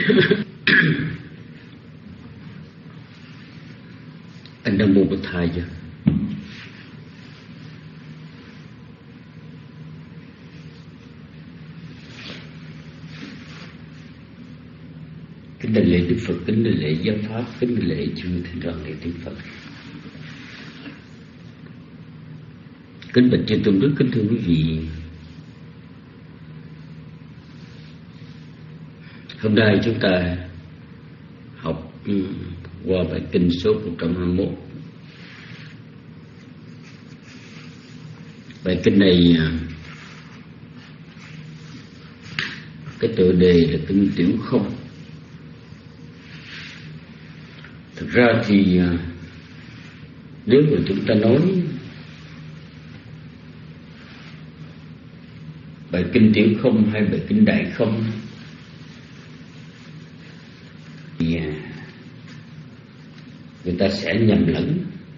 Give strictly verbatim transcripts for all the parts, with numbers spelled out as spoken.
Anh Nam Mô Bổn Thầy chưa? Kính đảnh lễ Đức Phật, kính đảnh lễ giáo pháp, kính đảnh lễ chư thiên đoàn lễ tiên Phật. Kính bạch chư tôn đức, kính thưa quý vị. Hôm nay chúng ta học qua bài kinh số một trăm hai mươi mốt. Bài kinh này cái tựa đề là kinh Tiểu Không. Thực ra thì nếu mà chúng ta nói bài kinh Tiểu Không hay bài kinh Đại Không thì người ta sẽ nhầm lẫn.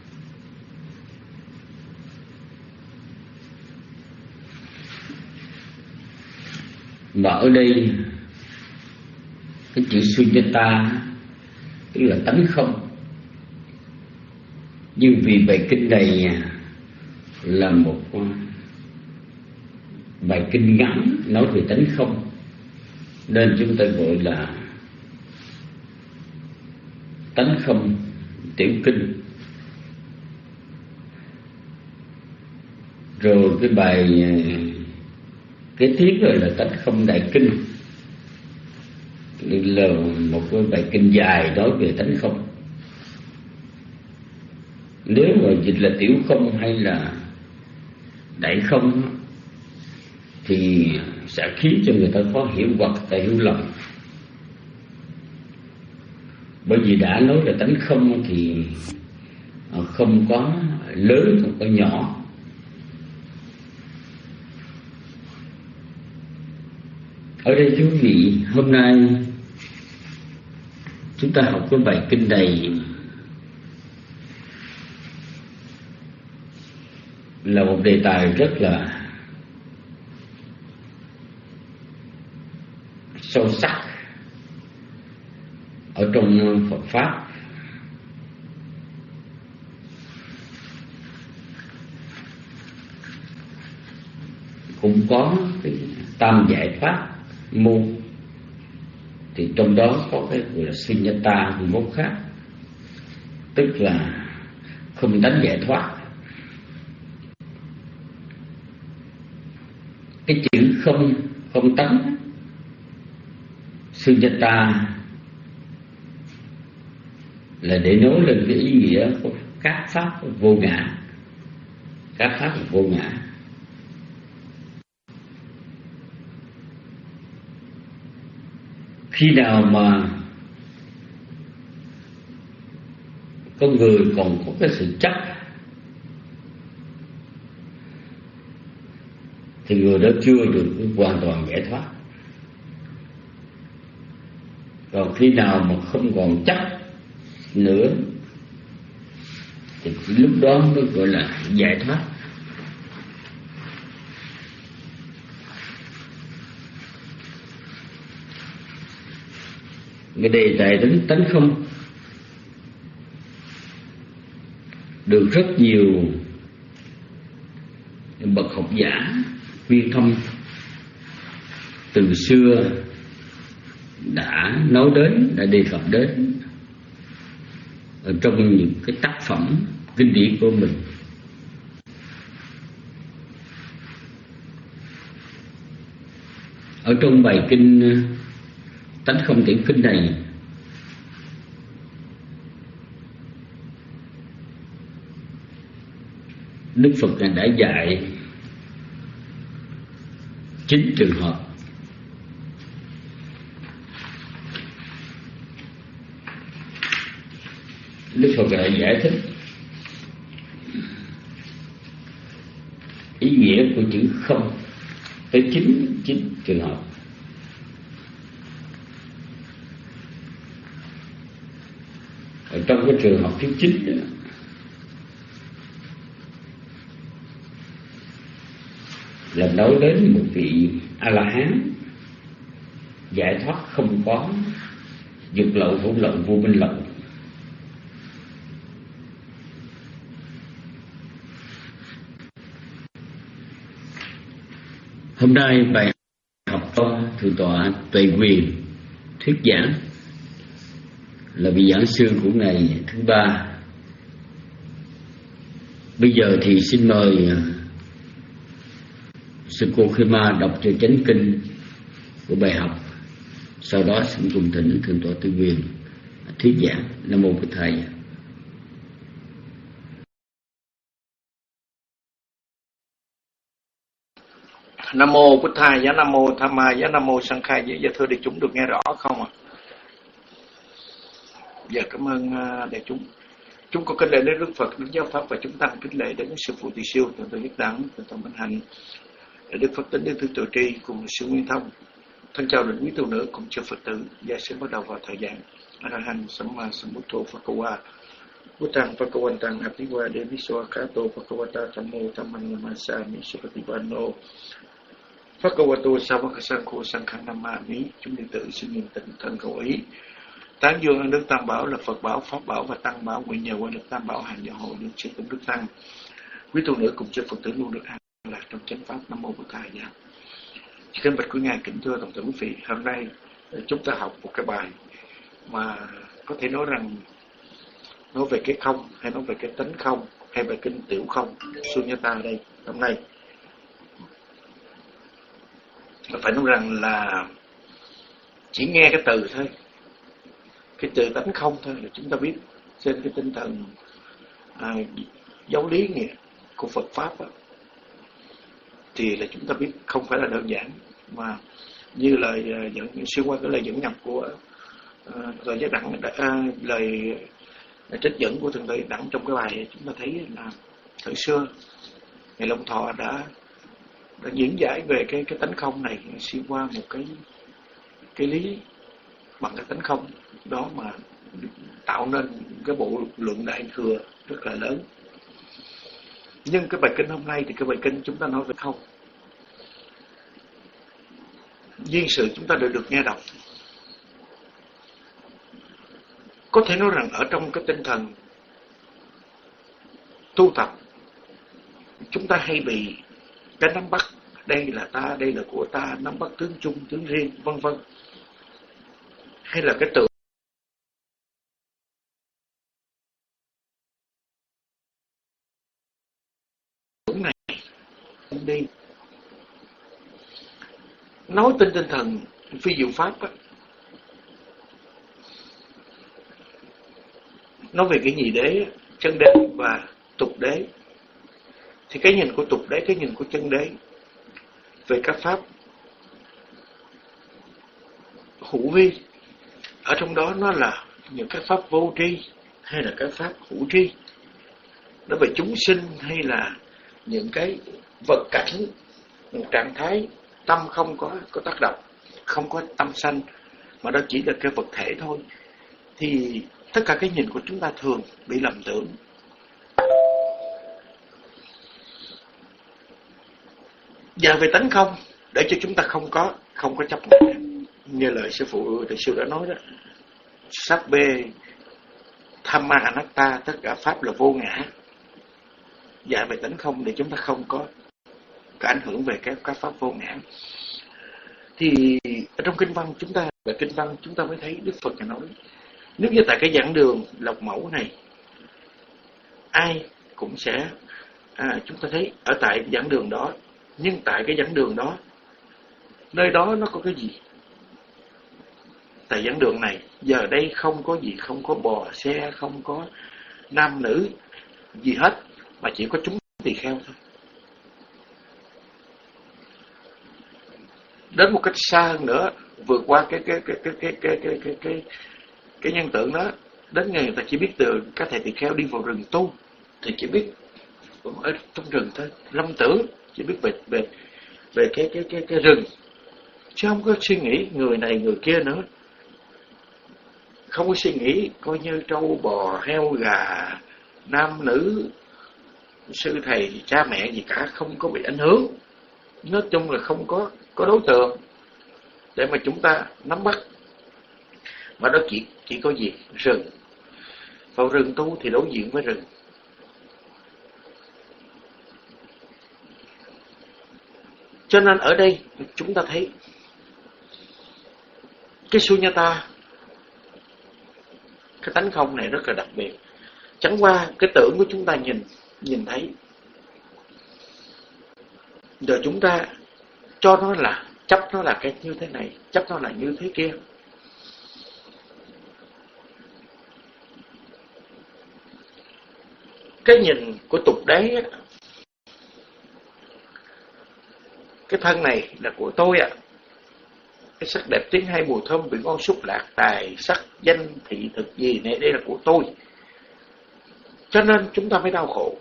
Mà ở đây cái chữ Sunyata tức là tánh không. Nhưng vì bài kinh này là một bài kinh ngắn nói về tánh không, nên chúng ta gọi là tánh không tiểu kinh. Rồi cái bài kế tiếp rồi là tánh không đại kinh, là một cái bài kinh dài nói về tánh không. Nếu mà dịch là tiểu không hay là đại không thì sẽ khiến cho người ta khó hiểu hoặc ta hiểu lầm. Bởi vì đã nói là tánh không thì không có lớn, không có nhỏ. Ở đây quý vị, hôm nay chúng ta học cái bài kinh này là một đề tài rất là sâu sắc ở trong Phật Pháp. Cũng có cái tam giải pháp môn, thì trong đó có cái gọi là Sunyata môn khác, tức là không tánh giải thoát. Cái chữ không không tánh Sunyata là để nói lên cái ý nghĩa của các pháp vô ngã. Các pháp vô ngã. Khi nào mà con người còn có cái sự chấp thì người đó chưa được hoàn toàn giải thoát. Còn khi nào mà không còn chấp nữa thì lúc đó mới gọi là giải thoát. Cái đề tài đến tánh không được rất nhiều bậc học giả viên thông từ xưa đã nói đến, đã đề cập đến ở trong những cái tác phẩm kinh điển của mình. Ở trong bài kinh Tánh không tiểu kinh này, Đức Phật đã dạy chín trường hợp. Đức Phật đã giải thích ý nghĩa của chữ không tới chín chín trường hợp. Ở trong cái trường hợp thứ chín đó, là nói đến một vị A La Hán giải thoát không có dục lậu, hỗn lậu, vô minh lậu. Hôm nay bài học to thượng tọa Tuệ Quyền thuyết giảng là vị giảng sư của ngày thứ ba. Bây giờ thì xin mời sư cô Khema đọc cho chánh kinh của bài học. Sau đó xin cùng thỉnh thượng tọa Tuệ Quyền thuyết giảng. Nam mô Bổn Thầy. Nam mô Bổn Thầy, giá Nam mô Tham Ma, giá Nam mô Sang Khai. Dạ thưa đại chúng được nghe rõ không ạ? Dạ cảm ơn đại chúng. Chúng có kính lễ đến Đức Phật, Đức Giáo Pháp và chúng tăng kính lễ đến sư phụ Tỳ Siêu, thượng tọa Nhất Đẳng, thượng tọa Minh Hạnh, Đức Phật Tính, Đức Thứ Tự Tri cùng sư Nguyên Thông. Thân chào đến quý tu nữ cùng chư Phật tử. Dạ sẽ bắt đầu vào thời gian. A La Hán Samma Sambuddho Phakawa Buddhang Phakawantang Atiwa Deviswa Kato Phakawata Thammo Thammang Namasami Supatipano Phakawato Savakasangho Sanghang Namami. Chúng đệ tử xin niệm tịnh thân cầu ý tán dương ơn đức Tam Bảo là Phật Bảo, Pháp Bảo và Tăng Bảo, nguyện nhờ qua đức Tam Bảo hàng gia hộ được sự tụng đức Tăng. Quý tu nữ cùng chư Phật tử luôn được an lạc trong chánh pháp. Nam mô Bổn Thầy. Dạ. Kính bạch quý ngài, kính thưa toàn thể quý vị, hôm nay chúng ta học một cái bài mà có thể nói rằng nói về cái không, hay nói về cái tánh không, hay về kinh tiểu không, Sunyata đây hôm nay. Phải nói rằng là chỉ nghe cái từ thôi, cái từ tánh không thôi là chúng ta biết trên cái tinh thần à, giáo lý nghĩa của Phật Pháp đó, thì là chúng ta biết không phải là đơn giản. Mà như lời dẫn xuyên qua cái lời dẫn nhập của uh, lời giác đẳng uh, lời trích dẫn của thượng tọa Đẳng trong cái bài, chúng ta thấy là thời xưa ngài Long Thọ đã đã diễn giải về cái cái tánh không này xuyên qua một cái cái lý bằng cái tánh không đó mà tạo nên cái bộ luận đại thừa rất là lớn. Nhưng cái bài kinh hôm nay thì cái bài kinh chúng ta nói về không. Duyên sự chúng ta đều được nghe đọc. Có thể nói rằng ở trong cái tinh thần tu tập, chúng ta hay bị cái nắm bắt, đây là ta, đây là của ta, nắm bắt tướng chung, tướng riêng, vân vân. Hay là cái tưởng này đi. Nói trên tinh thần phi diệu pháp á, nói về cái nhị đế, chân đế và tục đế, thì cái nhìn của tục đế, cái nhìn của chân đế về các pháp hữu vi, ở trong đó nó là những các pháp vô tri hay là các pháp hữu tri, nó về chúng sinh hay là những cái vật cảnh, một trạng thái tâm không có có tác động, không có tâm sanh, mà đó chỉ là cái vật thể thôi. Thì tất cả cái nhìn của chúng ta thường bị lầm tưởng. Và về tánh không, để cho chúng ta không có không có chấp nhận, như lời sư phụ Đại sư đã nói đó, sắc bê Thamma Anatta, tất cả pháp là vô ngã. Dạ về tánh không để chúng ta không có cái ảnh hưởng về các các pháp vô ngã. Thì ở trong kinh văn chúng ta, về kinh văn chúng ta mới thấy Đức Phật nói, nếu như tại cái giảng đường Lộc Mẫu này, ai cũng sẽ à, chúng ta thấy ở tại giảng đường đó, nhưng tại cái giảng đường đó, nơi đó nó có cái gì? Tại giảng đường này giờ đây không có gì, không có bò xe, không có nam nữ gì hết, mà chỉ có chúng tỳ kheo thôi. Đến một cách xa hơn nữa, vượt qua cái cái cái cái cái cái cái cái cái, cái nhân tượng đó, đến ngày người ta chỉ biết từ các thầy tỳ kheo đi vào rừng tu thì chỉ biết ở trong rừng thôi, lâm tử chỉ biết về về về cái cái cái cái rừng, chứ không có suy nghĩ người này người kia nữa, không có suy nghĩ coi như trâu bò heo gà nam nữ sư thầy cha mẹ gì cả, không có bị ảnh hưởng. Nói chung là không có có đối tượng để mà chúng ta nắm bắt. Mà đó chỉ chỉ có gì? Rừng. Vào rừng tu thì đối diện với rừng. Cho nên ở đây chúng ta thấy cái sunyata, cái tánh không này rất là đặc biệt. Chẳng qua cái tưởng của chúng ta nhìn nhìn thấy, rồi chúng ta cho nó là chấp nó là cái như thế này, chấp nó là như thế kia. Cái nhìn của tục đế á, cái thân này là của tôi ạ. À. Cái sắc đẹp tiếng hay mùi thơm vị ngon xúc lạc tài sắc danh thị thực gì này, đây là của tôi. Cho nên chúng ta mới đau khổ.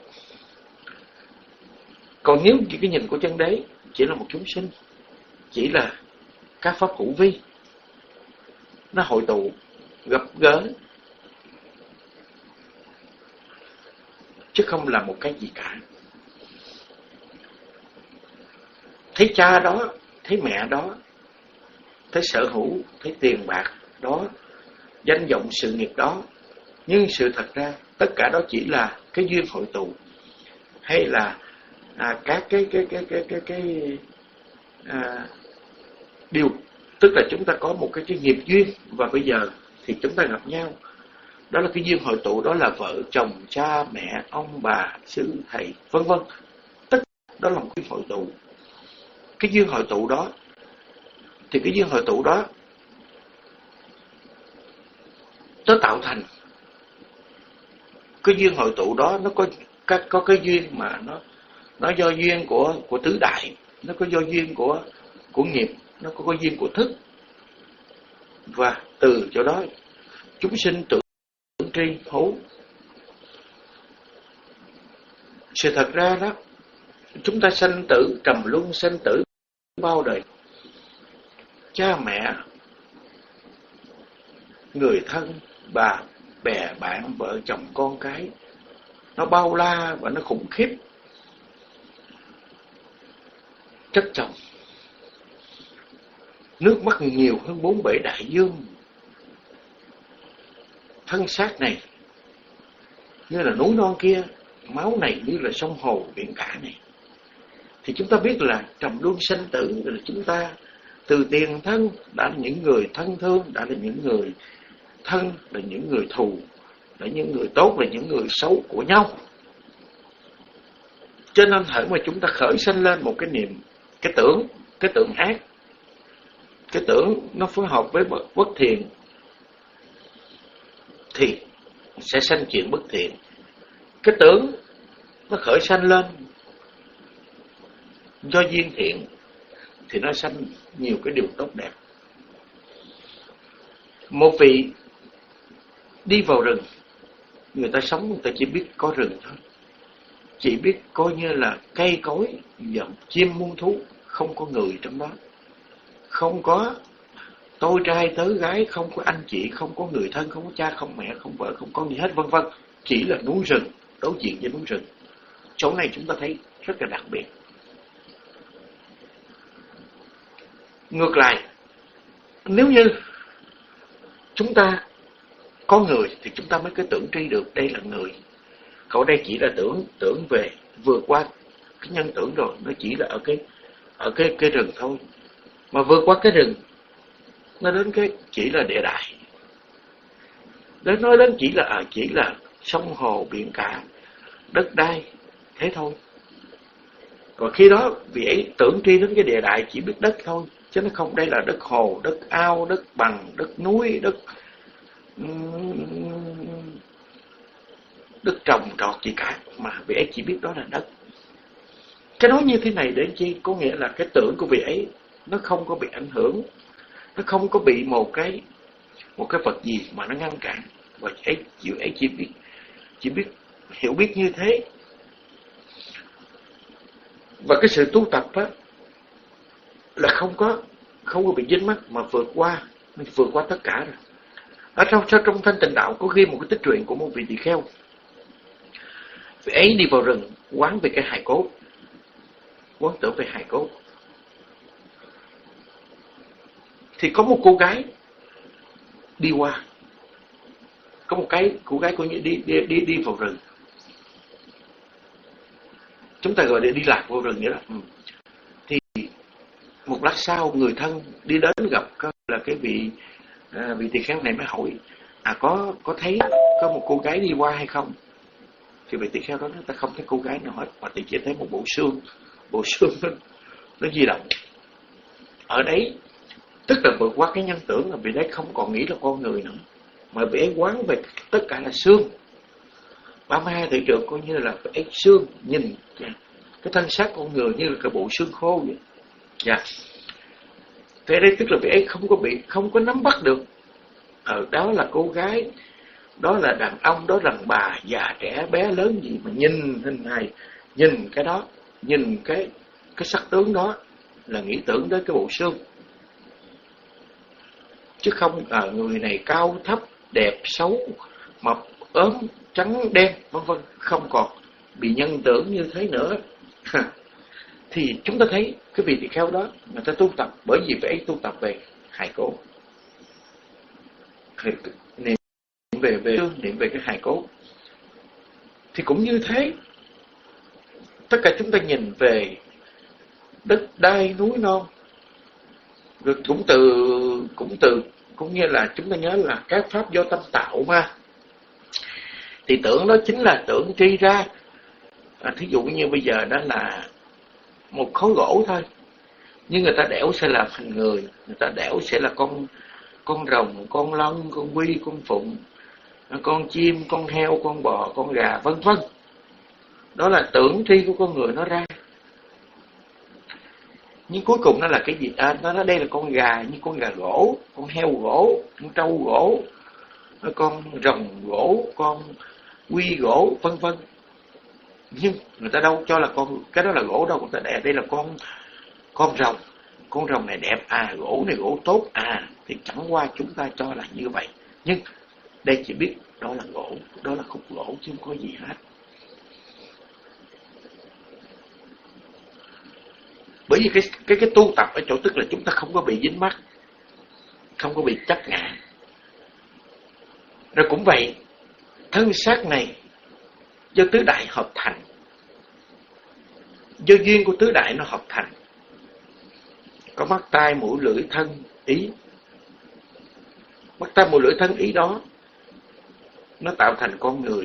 Còn nếu chỉ cái nhìn của chân đế chỉ là một chúng sinh, chỉ là các pháp hữu vi, nó hội tụ gặp gỡ, chứ không là một cái gì cả. Thấy cha đó, thấy mẹ đó, thấy sở hữu, thấy tiền bạc đó, danh vọng sự nghiệp đó, nhưng sự thật ra tất cả đó chỉ là cái duyên hội tụ, hay là à, các cái cái cái cái cái cái à, điều, tức là chúng ta có một cái, cái nghiệp duyên và bây giờ thì chúng ta gặp nhau. Đó là cái duyên hội tụ, đó là vợ chồng, cha mẹ, ông bà, sư thầy, vân vân. Tất đó là một cái hội tụ. Cái duyên hội tụ đó thì cái duyên hội tụ đó nó tạo thành cái duyên hội tụ đó, nó có các có cái duyên mà nó nó do duyên của của tứ đại, nó có do duyên của của nghiệp, nó có cái duyên của thức, và từ chỗ đó chúng sinh tưởng tri hữu. Sự thật ra đó, chúng ta sanh tử trầm luân, sanh tử bao đời, cha mẹ, người thân, bà bè bạn, vợ chồng, con cái, nó bao la và nó khủng khiếp, chất chồng. Nước mắt nhiều hơn bốn bể đại dương. Thân xác này như là núi non kia, máu này như là sông hồ biển cả này. Thì chúng ta biết là trầm luân sanh tử là chúng ta từ tiền thân đã là những người thân thương, đã là những người thân, là những người thù, là những người tốt, là những người xấu của nhau. Cho nên hễ mà chúng ta khởi sanh lên một cái niệm, cái tưởng, cái tưởng ác, cái tưởng nó phối hợp với bất thiện, thì sẽ sanh chuyện bất thiện. Cái tưởng nó khởi sanh lên do duyên thiện thì nó sanh nhiều cái điều tốt đẹp. Một vị đi vào rừng, người ta sống, người ta chỉ biết có rừng thôi, chỉ biết coi như là cây cối, dòng chim muôn thú, không có người trong đó, không có tôi trai tớ gái, không có anh chị, không có người thân, không có cha, không mẹ, không vợ, không con gì hết, vân vân. Chỉ là núi rừng, đối diện với núi rừng. Chỗ này chúng ta thấy rất là đặc biệt. Ngược lại, nếu như chúng ta có người thì chúng ta mới cứ tưởng tri được đây là người. Còn đây chỉ là tưởng tưởng về vượt qua cái nhân tưởng rồi, nó chỉ là ở cái ở cái cái rừng thôi. Mà vượt qua cái rừng, nó đến cái chỉ là địa đại. Đến nói đến chỉ là à, chỉ là sông hồ biển cả, đất đai, thế thôi. Còn khi đó vị ấy tưởng tri đến cái địa đại chỉ biết đất thôi, chứ nó không đây là đất hồ, đất ao, đất bằng, đất núi, đất đất trồng trọt gì cả, mà vị ấy chỉ biết đó là đất. Cái nói như thế này để chi? Có nghĩa là cái tưởng của vị ấy nó không có bị ảnh hưởng, nó không có bị một cái một cái vật gì mà nó ngăn cản, và ấy chịu ấy chỉ biết chỉ biết hiểu biết như thế. Và cái sự tu tập á là không có không có bị dính mắc, mà vượt qua vượt qua tất cả rồi. Ở trong trong Thanh Tịnh Đạo có ghi một cái tích truyện của một vị tỳ kheo. Vị ấy đi vào rừng quán về cái hài cốt, quán tưởng về hài cốt. Thì có một cô gái đi qua. Có một cái cô gái cô như đi đi đi đi vào rừng. Chúng ta gọi là đi lạc vào rừng vậy đó. Ừ. Thì một lát sau người thân đi đến gặp là cái vị à, vị tỳ kheo này mới hỏi: à có có thấy có một cô gái đi qua hay không? Thì vị tỳ kheo đó nói: ta không thấy cô gái nào hết, mà ta chỉ thấy một bộ xương, bộ xương nó, nó di động. Ở đấy tức là vượt qua cái nhân tưởng, là vị đấy không còn nghĩ là con người nữa, mà vị ấy quán về tất cả là xương. ba mươi hai thị trượng coi như là vị ấy xương, nhìn cái thân xác con người như là cái bộ xương khô vậy. Dạ. Thế đây tức là vị ấy không có bị, không có nắm bắt được. Ở đó là cô gái, đó là đàn ông, đó là đàn bà, già trẻ bé lớn gì mà nhìn hình hài, nhìn cái đó, nhìn cái cái sắc tướng đó là nghĩ tưởng đến cái bộ xương, chứ không à, người này cao thấp, đẹp xấu, mập ốm, trắng đen, vân vân, không còn bị nhân tưởng như thế nữa. Thì chúng ta thấy cái vị tỳ kheo đó người ta tu tập, bởi vì phải tu tập về hài cốt, niệm về về niệm về cái hài cốt. Thì cũng như thế, tất cả chúng ta nhìn về đất đai núi non, rồi cũng từ cũng từ cũng như là chúng ta nhớ là các pháp do tâm tạo mà, thì tưởng đó chính là tưởng tri ra. À, thí dụ như bây giờ đó là một khối gỗ thôi, nhưng người ta đẽo sẽ là thành người, người ta đẽo sẽ là con con rồng, con lân, con quy, con phụng, con chim, con heo, con bò, con gà, vân vân. Đó là tưởng tri của con người nó ra. Nhưng cuối cùng nó là cái gì? À, nó nói đây là con gà, như con gà gỗ, con heo gỗ, con trâu gỗ, con rồng gỗ, con quy gỗ, vân vân. Nhưng người ta đâu cho là con cái đó là gỗ đâu, người ta đẻ đây là con con rồng, con rồng này đẹp, à gỗ này gỗ tốt, à thì chẳng qua chúng ta cho là như vậy. Nhưng đây chỉ biết đó là gỗ, đó là khúc gỗ chứ không có gì hết. Bởi vì cái cái cái tu tập ở chỗ tức là chúng ta không có bị dính mắc, không có bị chấp ngã. Rồi cũng vậy, thân xác này do tứ đại hợp thành, do duyên của tứ đại nó hợp thành, có mắt tai mũi lưỡi thân ý. Mắt tai mũi lưỡi thân ý đó nó tạo thành con người.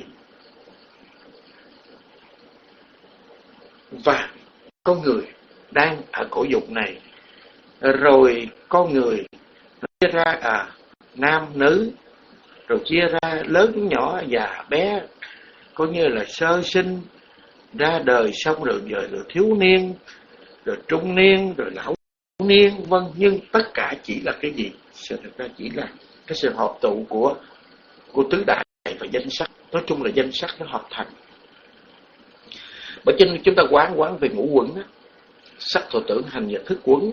Và con người đang ở cõi dục này, rồi con người nó chia ra à nam nữ, rồi chia ra lớn nhỏ già bé, coi như là sơ sinh ra đời, xong rồi rồi, rồi thiếu niên, rồi trung niên, rồi lão niên, vân. Nhưng tất cả chỉ là cái gì? Sự thực ra chỉ là cái sự hợp tụ của của tứ đại và danh sắc. Nói chung là danh sắc nó hợp thành. Bởi cho nên chúng ta quán quán về ngũ quẩn á, sắc thọ tưởng hành và thức quẩn.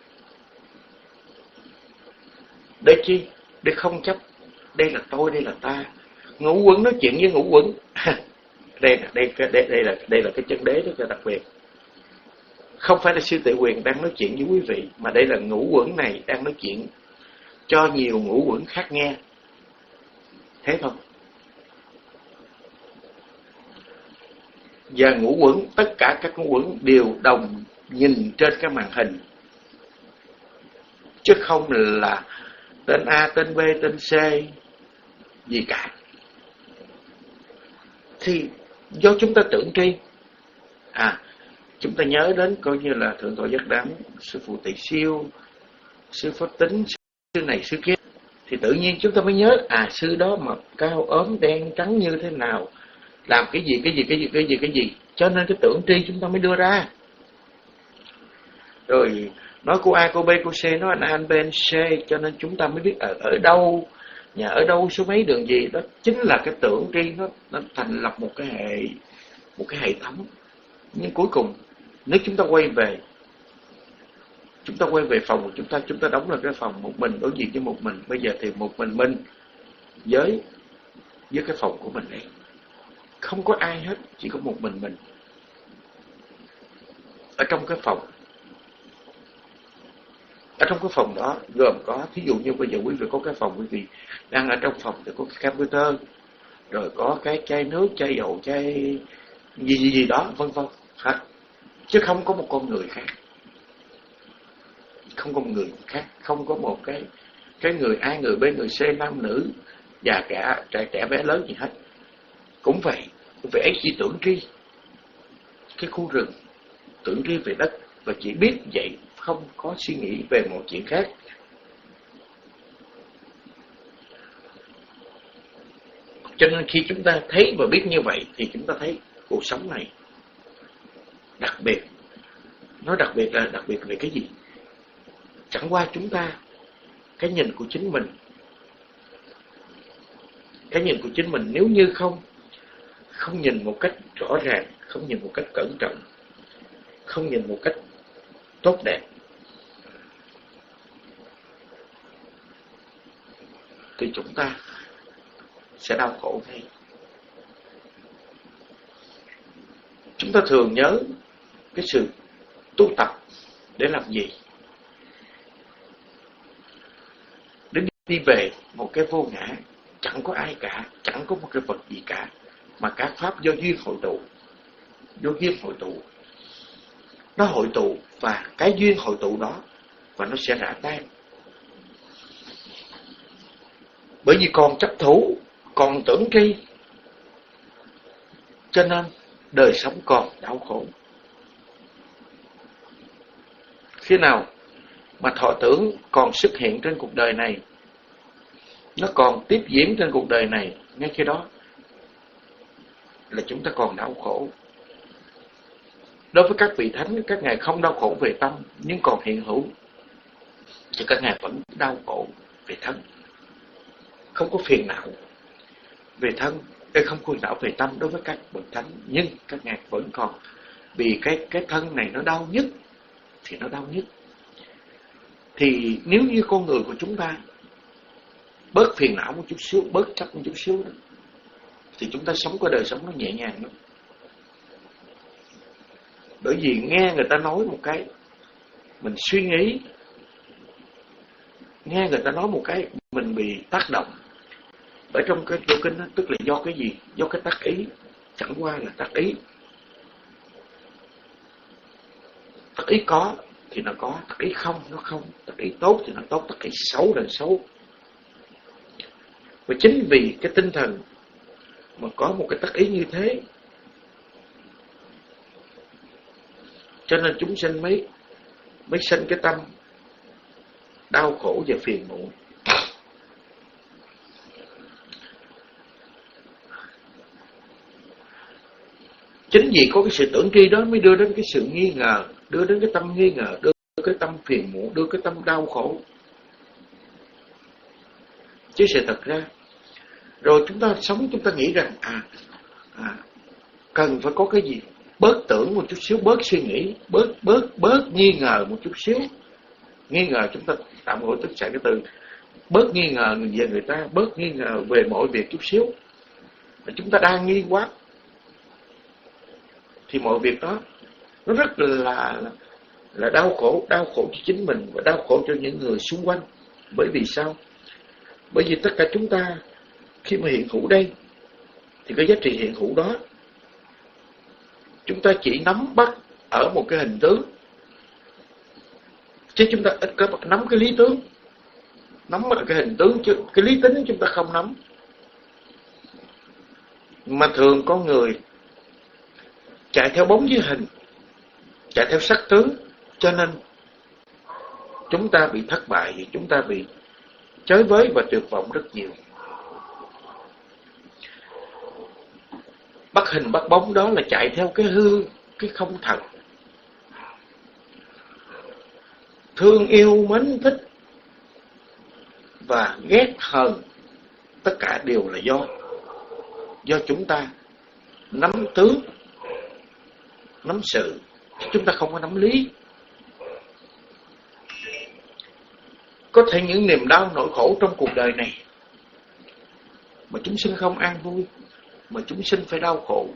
Để chi? Để không chấp đây là tôi, đây là ta. Ngũ quẩn nói chuyện với ngũ quẩn. đây là đây, đây đây là đây là cái chân đế đó cho đặc biệt. Không phải là sư Tự Quyền đang nói chuyện với quý vị, mà đây là ngũ quẩn này đang nói chuyện cho nhiều ngũ quẩn khác nghe. Thế thôi. Và ngũ quẩn, tất cả các ngũ quẩn đều đồng nhìn trên cái màn hình, chứ không là tên A, tên B, tên C gì cả. Thì do chúng ta tưởng tri, à chúng ta nhớ đến coi như là Thượng Tọa Giác Đẳng, sư phụ Tỳ Siêu, sư Pháp Tính, sư này sư kia, thì tự nhiên chúng ta mới nhớ à sư đó mà cao ốm đen trắng như thế nào, làm cái gì cái gì cái gì cái gì cái gì, cho nên cái tưởng tri chúng ta mới đưa ra. Rồi nói cô A, cô B, cô C, nói anh A, anh B, anh C, cho nên chúng ta mới biết ở ở đâu, nhà ở đâu, số mấy, đường gì. Đó chính là cái tưởng tri, nó nó thành lập một cái hệ một cái hệ thống. Nhưng cuối cùng nếu chúng ta quay về chúng ta quay về phòng của chúng ta, chúng ta đóng là cái phòng một mình đối diện với một mình. Bây giờ thì một mình mình với với cái phòng của mình đây, không có ai hết, chỉ có một mình mình ở trong cái phòng. Ở trong cái phòng đó gồm có, thí dụ như bây giờ quý vị có cái phòng, quý vị đang ở trong phòng thì có cái computer, rồi có cái chai nước, chai dầu, chai gì gì gì đó, vân vân, hả? Chứ không có một con người khác, không có một người khác, không có một cái cái người A, người B, người C, nam nữ, già cả, trẻ trẻ bé lớn gì hết. Cũng vậy, vậy ấy chỉ tưởng tri cái khu rừng, tưởng tri về đất, và chỉ biết vậy, không có suy nghĩ về một chuyện khác. Cho nên khi chúng ta thấy và biết như vậy thì chúng ta thấy cuộc sống này đặc biệt. Nó đặc biệt là đặc biệt về cái gì? Chẳng qua chúng ta, cái nhìn của chính mình, cái nhìn của chính mình nếu như không không nhìn một cách rõ ràng, không nhìn một cách cẩn trọng, không nhìn một cách tốt đẹp, thì chúng ta sẽ đau khổ ngay. Chúng ta thường nhớ cái sự tu tập để làm gì? Để đi về một cái vô ngã, chẳng có ai cả, chẳng có một cái vật gì cả, mà các pháp do duyên hội tụ, do duyên hội tụ, nó hội tụ, và cái duyên hội tụ đó và nó sẽ rã tan. Bởi vì còn chấp thủ, còn tưởng tri, cho nên đời sống còn đau khổ. Khi nào mà thọ tưởng còn xuất hiện trên cuộc đời này, nó còn tiếp diễn trên cuộc đời này, ngay khi đó là chúng ta còn đau khổ. Đối với các vị thánh, các ngài không đau khổ về tâm, nhưng còn hiện hữu thì các ngài vẫn đau khổ về thân. Không có phiền não về thân, không phiền não về tâm đối với các bậc thánh, nhưng các ngài vẫn còn, vì cái cái thân này nó đau nhất, thì nó đau nhất. Thì nếu như con người của chúng ta bớt phiền não một chút xíu, bớt chấp một chút xíu đó, thì chúng ta sống qua đời sống nó nhẹ nhàng lắm. Bởi vì nghe người ta nói một cái, mình suy nghĩ, nghe người ta nói một cái, mình bị tác động. Ở trong cái vô kinh đó, tức là do cái gì? Do cái tác ý, chẳng qua là tác ý. Tác ý có thì nó có, tác ý không nó không, tác ý tốt thì nó tốt, tác ý xấu là xấu. Và chính vì cái tinh thần mà có một cái tác ý như thế, cho nên chúng sinh mới mới sinh cái tâm đau khổ và phiền muộn. Chính vì có cái sự tưởng tri đó mới đưa đến cái sự nghi ngờ, đưa đến cái tâm nghi ngờ, đưa cái tâm phiền muộn, đưa cái tâm đau khổ. Chứ sự thật ra, rồi chúng ta sống, chúng ta nghĩ rằng à, à cần phải có cái gì, bớt tưởng một chút xíu, bớt suy nghĩ, bớt bớt bớt nghi ngờ một chút xíu. Nghi ngờ, chúng ta tạm gọi tức xài cái từ bớt nghi ngờ về người ta, bớt nghi ngờ về mọi việc chút xíu. Mà chúng ta đang nghi quá, thì mọi việc đó nó rất là là đau khổ, đau khổ cho chính mình và đau khổ cho những người xung quanh. Bởi vì sao? Bởi vì tất cả chúng ta khi mà hiện hữu đây, thì cái giá trị hiện hữu đó chúng ta chỉ nắm bắt ở một cái hình tướng, chứ chúng ta ít có nắm cái lý tướng, nắm bắt cái hình tướng, chứ cái lý tính chúng ta không nắm. Mà thường con người chạy theo bóng với hình, chạy theo sắc tướng, cho nên chúng ta bị thất bại, vì chúng ta bị chới với và tuyệt vọng rất nhiều. Bắt hình bắt bóng đó là chạy theo cái hư, cái không thật. Thương yêu mến thích và ghét hờn, tất cả đều là do do chúng ta nắm tướng, nắm sự, chúng ta không có nắm lý. Có thể những niềm đau nỗi khổ trong cuộc đời này mà chúng sinh không an vui, mà chúng sinh phải đau khổ,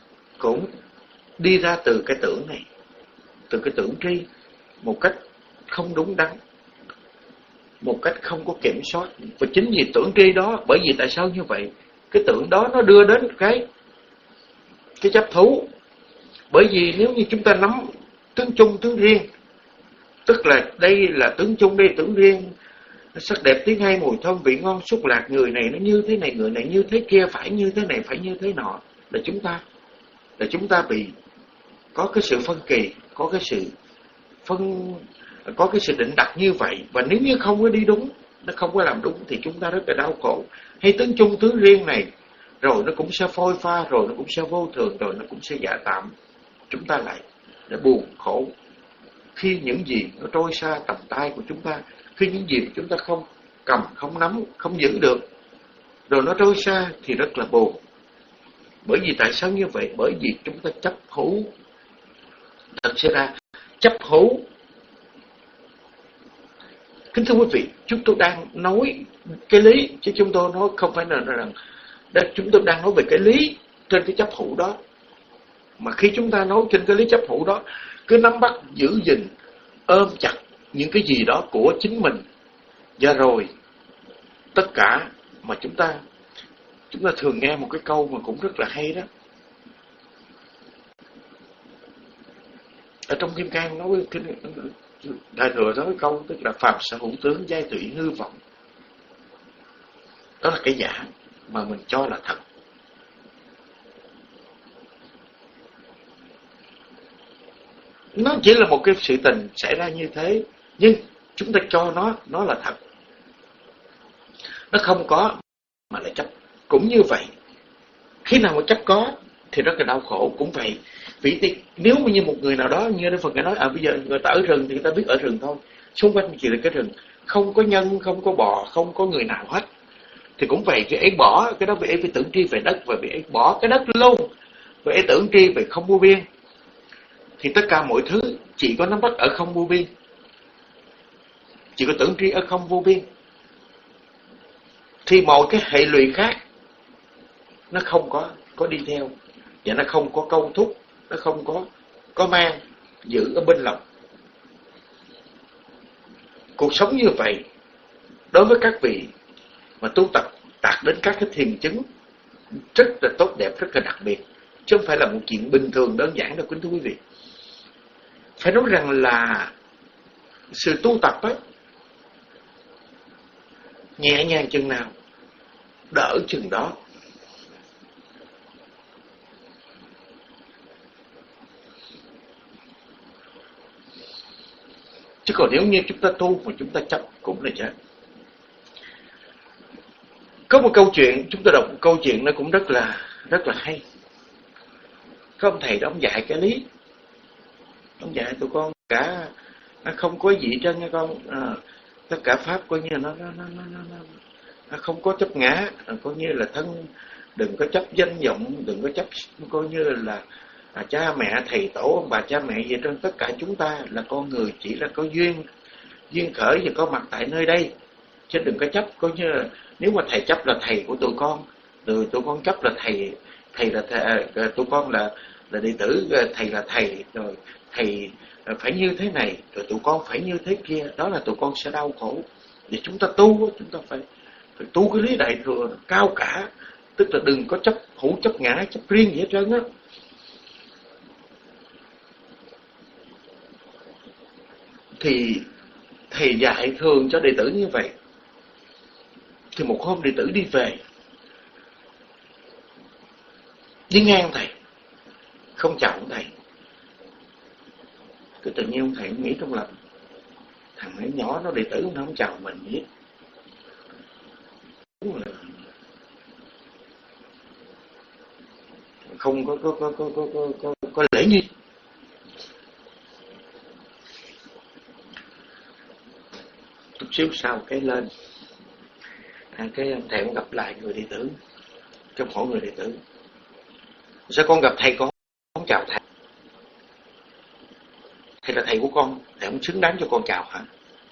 cũng đi ra từ cái tưởng này, từ cái tưởng tri, một cách không đúng đắn, một cách không có kiểm soát. Và chính vì tưởng tri đó, bởi vì tại sao như vậy? Cái tưởng đó nó đưa đến cái cái chấp thú. Bởi vì nếu như chúng ta nắm tướng chung tướng riêng, tức là đây là tướng chung, đây tướng riêng, sắc đẹp tiếng hay, mùi thơm vị ngon xúc lạc, người này nó như thế này, người này như thế kia, phải như thế này, phải như thế nọ, là chúng ta là chúng ta bị có cái sự phân kỳ, có cái sự phân có cái sự định đặt như vậy. Và nếu như không có đi đúng, nó không có làm đúng, thì chúng ta rất là đau khổ. Hay tướng chung tướng riêng này, rồi nó cũng sẽ phôi pha, rồi nó cũng sẽ vô thường, rồi nó cũng sẽ giả tạm. Chúng ta lại để buồn khổ khi những gì nó trôi xa tầm tay của chúng ta, khi những gì chúng ta không cầm, không nắm, không giữ được, rồi nó trôi xa thì rất là buồn. Bởi vì tại sao như vậy? Bởi vì chúng ta chấp hữu. Thật sự ra chấp hữu, kính thưa quý vị, chúng tôi đang nói cái lý, chứ chúng tôi nói không phải là rằng chúng tôi đang nói về cái lý trên cái chấp hữu đó. Mà khi chúng ta nói trên cái lý chấp hữu đó, cứ nắm bắt, giữ gìn, ôm chặt những cái gì đó của chính mình, và rồi tất cả mà chúng ta chúng ta thường nghe một cái câu mà cũng rất là hay đó. Ở trong Kim Cang nói cái Đại Thừa nói cái câu, tức là phàm sở hữu tướng, giai tụy hư vọng. Đó là cái giả mà mình cho là thật. Nó chỉ là một cái sự tình xảy ra như thế, nhưng chúng ta cho nó nó là thật. Nó không có mà lại chấp. Cũng như vậy, khi nào mà chấp có thì rất là đau khổ. Cũng vậy, vì nếu như một người nào đó, như Đức Phật nói, à bây giờ người ta ở rừng thì người ta biết ở rừng thôi, xung quanh chỉ là cái rừng, không có nhân, không có bò, không có người nào hết, thì cũng vậy, cái ấy bỏ cái đó, vì ấy phải tưởng tri về đất, và vì ấy bỏ cái đất luôn, vì ấy tưởng tri về không vô biên. Thì tất cả mọi thứ chỉ có nắm bắt ở không vô biên, chỉ có tưởng tri ở không vô biên, thì mọi cái hệ lụy khác nó không có có đi theo, và nó không có câu thúc, nó không có có mang giữ ở bên lòng. Cuộc sống như vậy đối với các vị mà tu tập đạt đến các cái thiền chứng rất là tốt đẹp, rất là đặc biệt, chứ không phải là một chuyện bình thường đơn giản đâu, kính thưa quý vị. Phải nói rằng là sự tu tập ấy, nhẹ nhàng chừng nào đỡ chừng đó. Chứ còn nếu như chúng ta tu mà chúng ta chấp cũng là chết. Có một câu chuyện, chúng ta đọc một câu chuyện nó cũng rất là rất là hay. Có ông thầy đó, ông dạy cái lý. Ông dạy tụi con cả, nó không có gì trên nha con, à, tất cả pháp coi như nó nó nó nó nó, nó không có chấp ngã, coi như là thân, đừng có chấp danh vọng, đừng có chấp coi như là à, cha mẹ thầy tổ ông bà cha mẹ gì trên, tất cả chúng ta là con người, chỉ là có duyên duyên khởi và có mặt tại nơi đây, chứ đừng có chấp coi như là, nếu mà thầy chấp là thầy của tụi con, rồi tụi con chấp là thầy thầy là thầy, tụi con là là đệ tử, thầy là thầy, rồi thầy phải như thế này, rồi tụi con phải như thế kia, đó là tụi con sẽ đau khổ. Vì chúng ta tu, chúng ta phải phải tu cái lý đại thừa cao cả, tức là đừng có chấp hữu, chấp ngã, chấp riêng gì hết trơn á. Thì thầy dạy thường cho đệ tử như vậy. Thì một hôm đệ tử đi về, đi ngang thầy, không chào ông thầy. Cái tự nhiên ông thầy nghĩ trong lòng, thằng ấy nhỏ nó đệ tử nó không chào mình gì hết. Không có có có có có có có, có lễ nghi. Chút xíu sau cái lên, à, cái ông thầy cũng gặp lại người đệ tử, trong hỏi người đệ tử: sao con gặp thầy con không chào thầy? Thầy là thầy của con, thầy không xứng đáng cho con chào hả?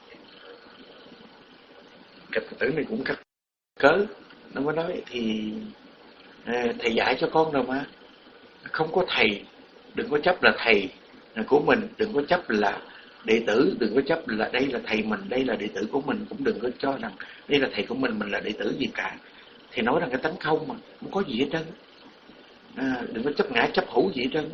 Cái đệ tử này cũng cắt cớ, nó mới nói thì à, thầy dạy cho con rồi mà, không có thầy, đừng có chấp là thầy của mình, đừng có chấp là đệ tử đừng có chấp là đây là thầy mình, đây là đệ tử của mình, cũng đừng có cho rằng đây là thầy của mình, mình là đệ tử gì cả. Thầy nói rằng cái tánh không mà, không có gì hết trơn. À, đừng có chấp ngã chấp hữu gì hết trơn.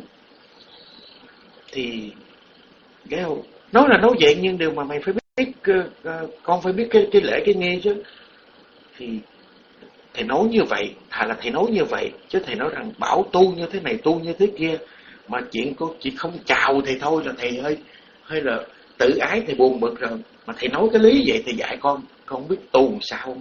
Thì cái nói là nói vậy, nhưng điều mà mày phải biết, uh, con phải biết cái, cái lễ cái nghe chứ. Thì thầy nói như vậy, thà là thầy nói như vậy, chứ thầy nói rằng bảo tu như thế này, tu như thế kia, mà chuyện cô chỉ không chào thầy thôi là thầy hơi hơi là tự ái, thầy buồn bực rồi. Mà thầy nói cái lý vậy thì dạy con, con không biết tu làm sao.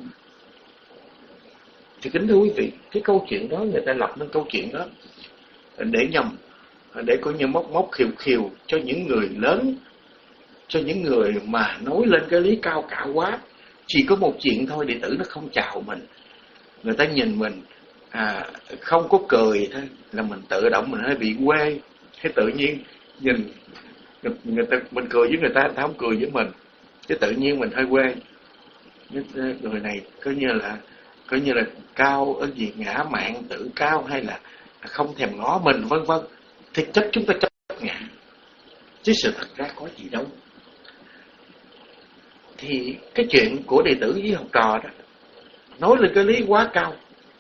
Thì kính thưa quý vị, cái câu chuyện đó người ta lập nên câu chuyện đó để nhầm, để coi như móc móc khiều khiều cho những người lớn, cho những người mà nói lên cái lý cao cả quá. Chỉ có một chuyện thôi, đệ tử nó không chào mình, người ta nhìn mình à, không có cười thôi là mình tự động mình hơi bị quê. Thế tự nhiên nhìn người, người ta, mình cười với người ta, người ta không cười với mình, chứ tự nhiên mình hơi quê. Người này coi như là coi như là cao ở gì, ngã mạn tự cao, hay là không thèm ngó mình, vân vân. Thì chấp chúng ta chấp ngã, chứ sự thật ra có gì đâu. Thì cái chuyện của đệ tử với học trò đó nói lên cái lý quá cao,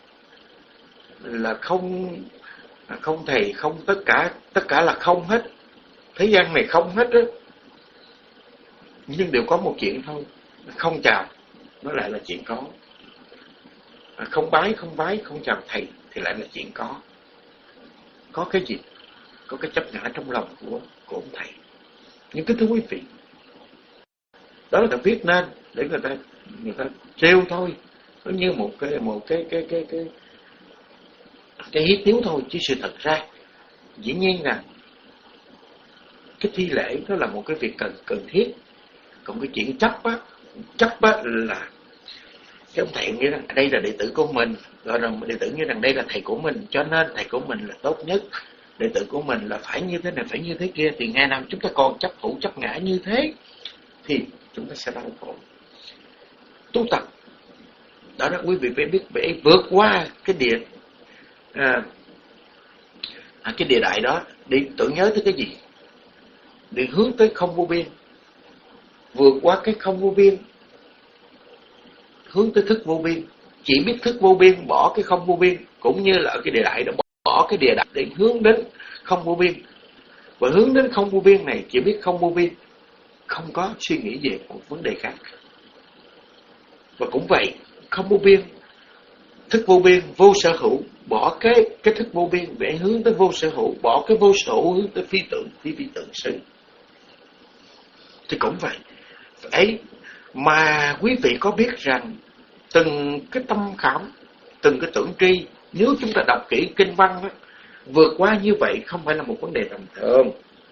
là không không thầy, không tất cả, tất cả là không hết, thế gian này không hết á. Nhưng đều có một chuyện thôi, không chào nó lại là chuyện có, không bái không bái không chào thầy thì lại là chuyện có. Có cái gì? Có cái chấp ngã trong lòng của của ông thầy. Nhưng cái thưa quý vị, đó là ta viết nên để người ta người ta trêu thôi, nó như một cái một cái cái cái cái cái hiếp tiếu thôi, chứ sự thật ra dĩ nhiên là cái thi lễ đó là một cái việc cần cần thiết. Còn cái chuyện chấp á, chấp á là cái ông thầy nghĩ rằng đây là đệ tử của mình, gọi là đệ tử nghĩ rằng đây là thầy của mình, cho nên thầy của mình là tốt nhất, đệ tử của mình là phải như thế này, phải như thế kia. Thì ngày nào chúng ta còn chấp hữu chấp ngã như thế thì chúng ta sẽ đau khổ. Tu tập đó là quý vị phải biết phải vượt qua cái địa à, à, cái địa đại đó để tưởng nhớ tới cái gì, để hướng tới không vô biên. Vượt qua cái không vô biên, hướng tới thức vô biên. Chỉ biết thức vô biên, bỏ cái không vô biên, cũng như là ở cái địa đại đó, bỏ cái địa đại để hướng đến không vô biên. Và hướng đến không vô biên này chỉ biết không vô biên, không có suy nghĩ về một vấn đề khác. Và cũng vậy, không vô biên, thức vô biên, vô sở hữu, bỏ cái cái thức vô biên để hướng tới vô sở hữu, bỏ cái vô sở hữu hướng tới phi tưởng, phi phi tưởng sự. Thì cũng vậy. Ấy mà quý vị có biết rằng từng cái tâm khảm, từng cái tưởng tri, nếu chúng ta đọc kỹ kinh văn đó, vượt qua như vậy không phải là một vấn đề tầm thường.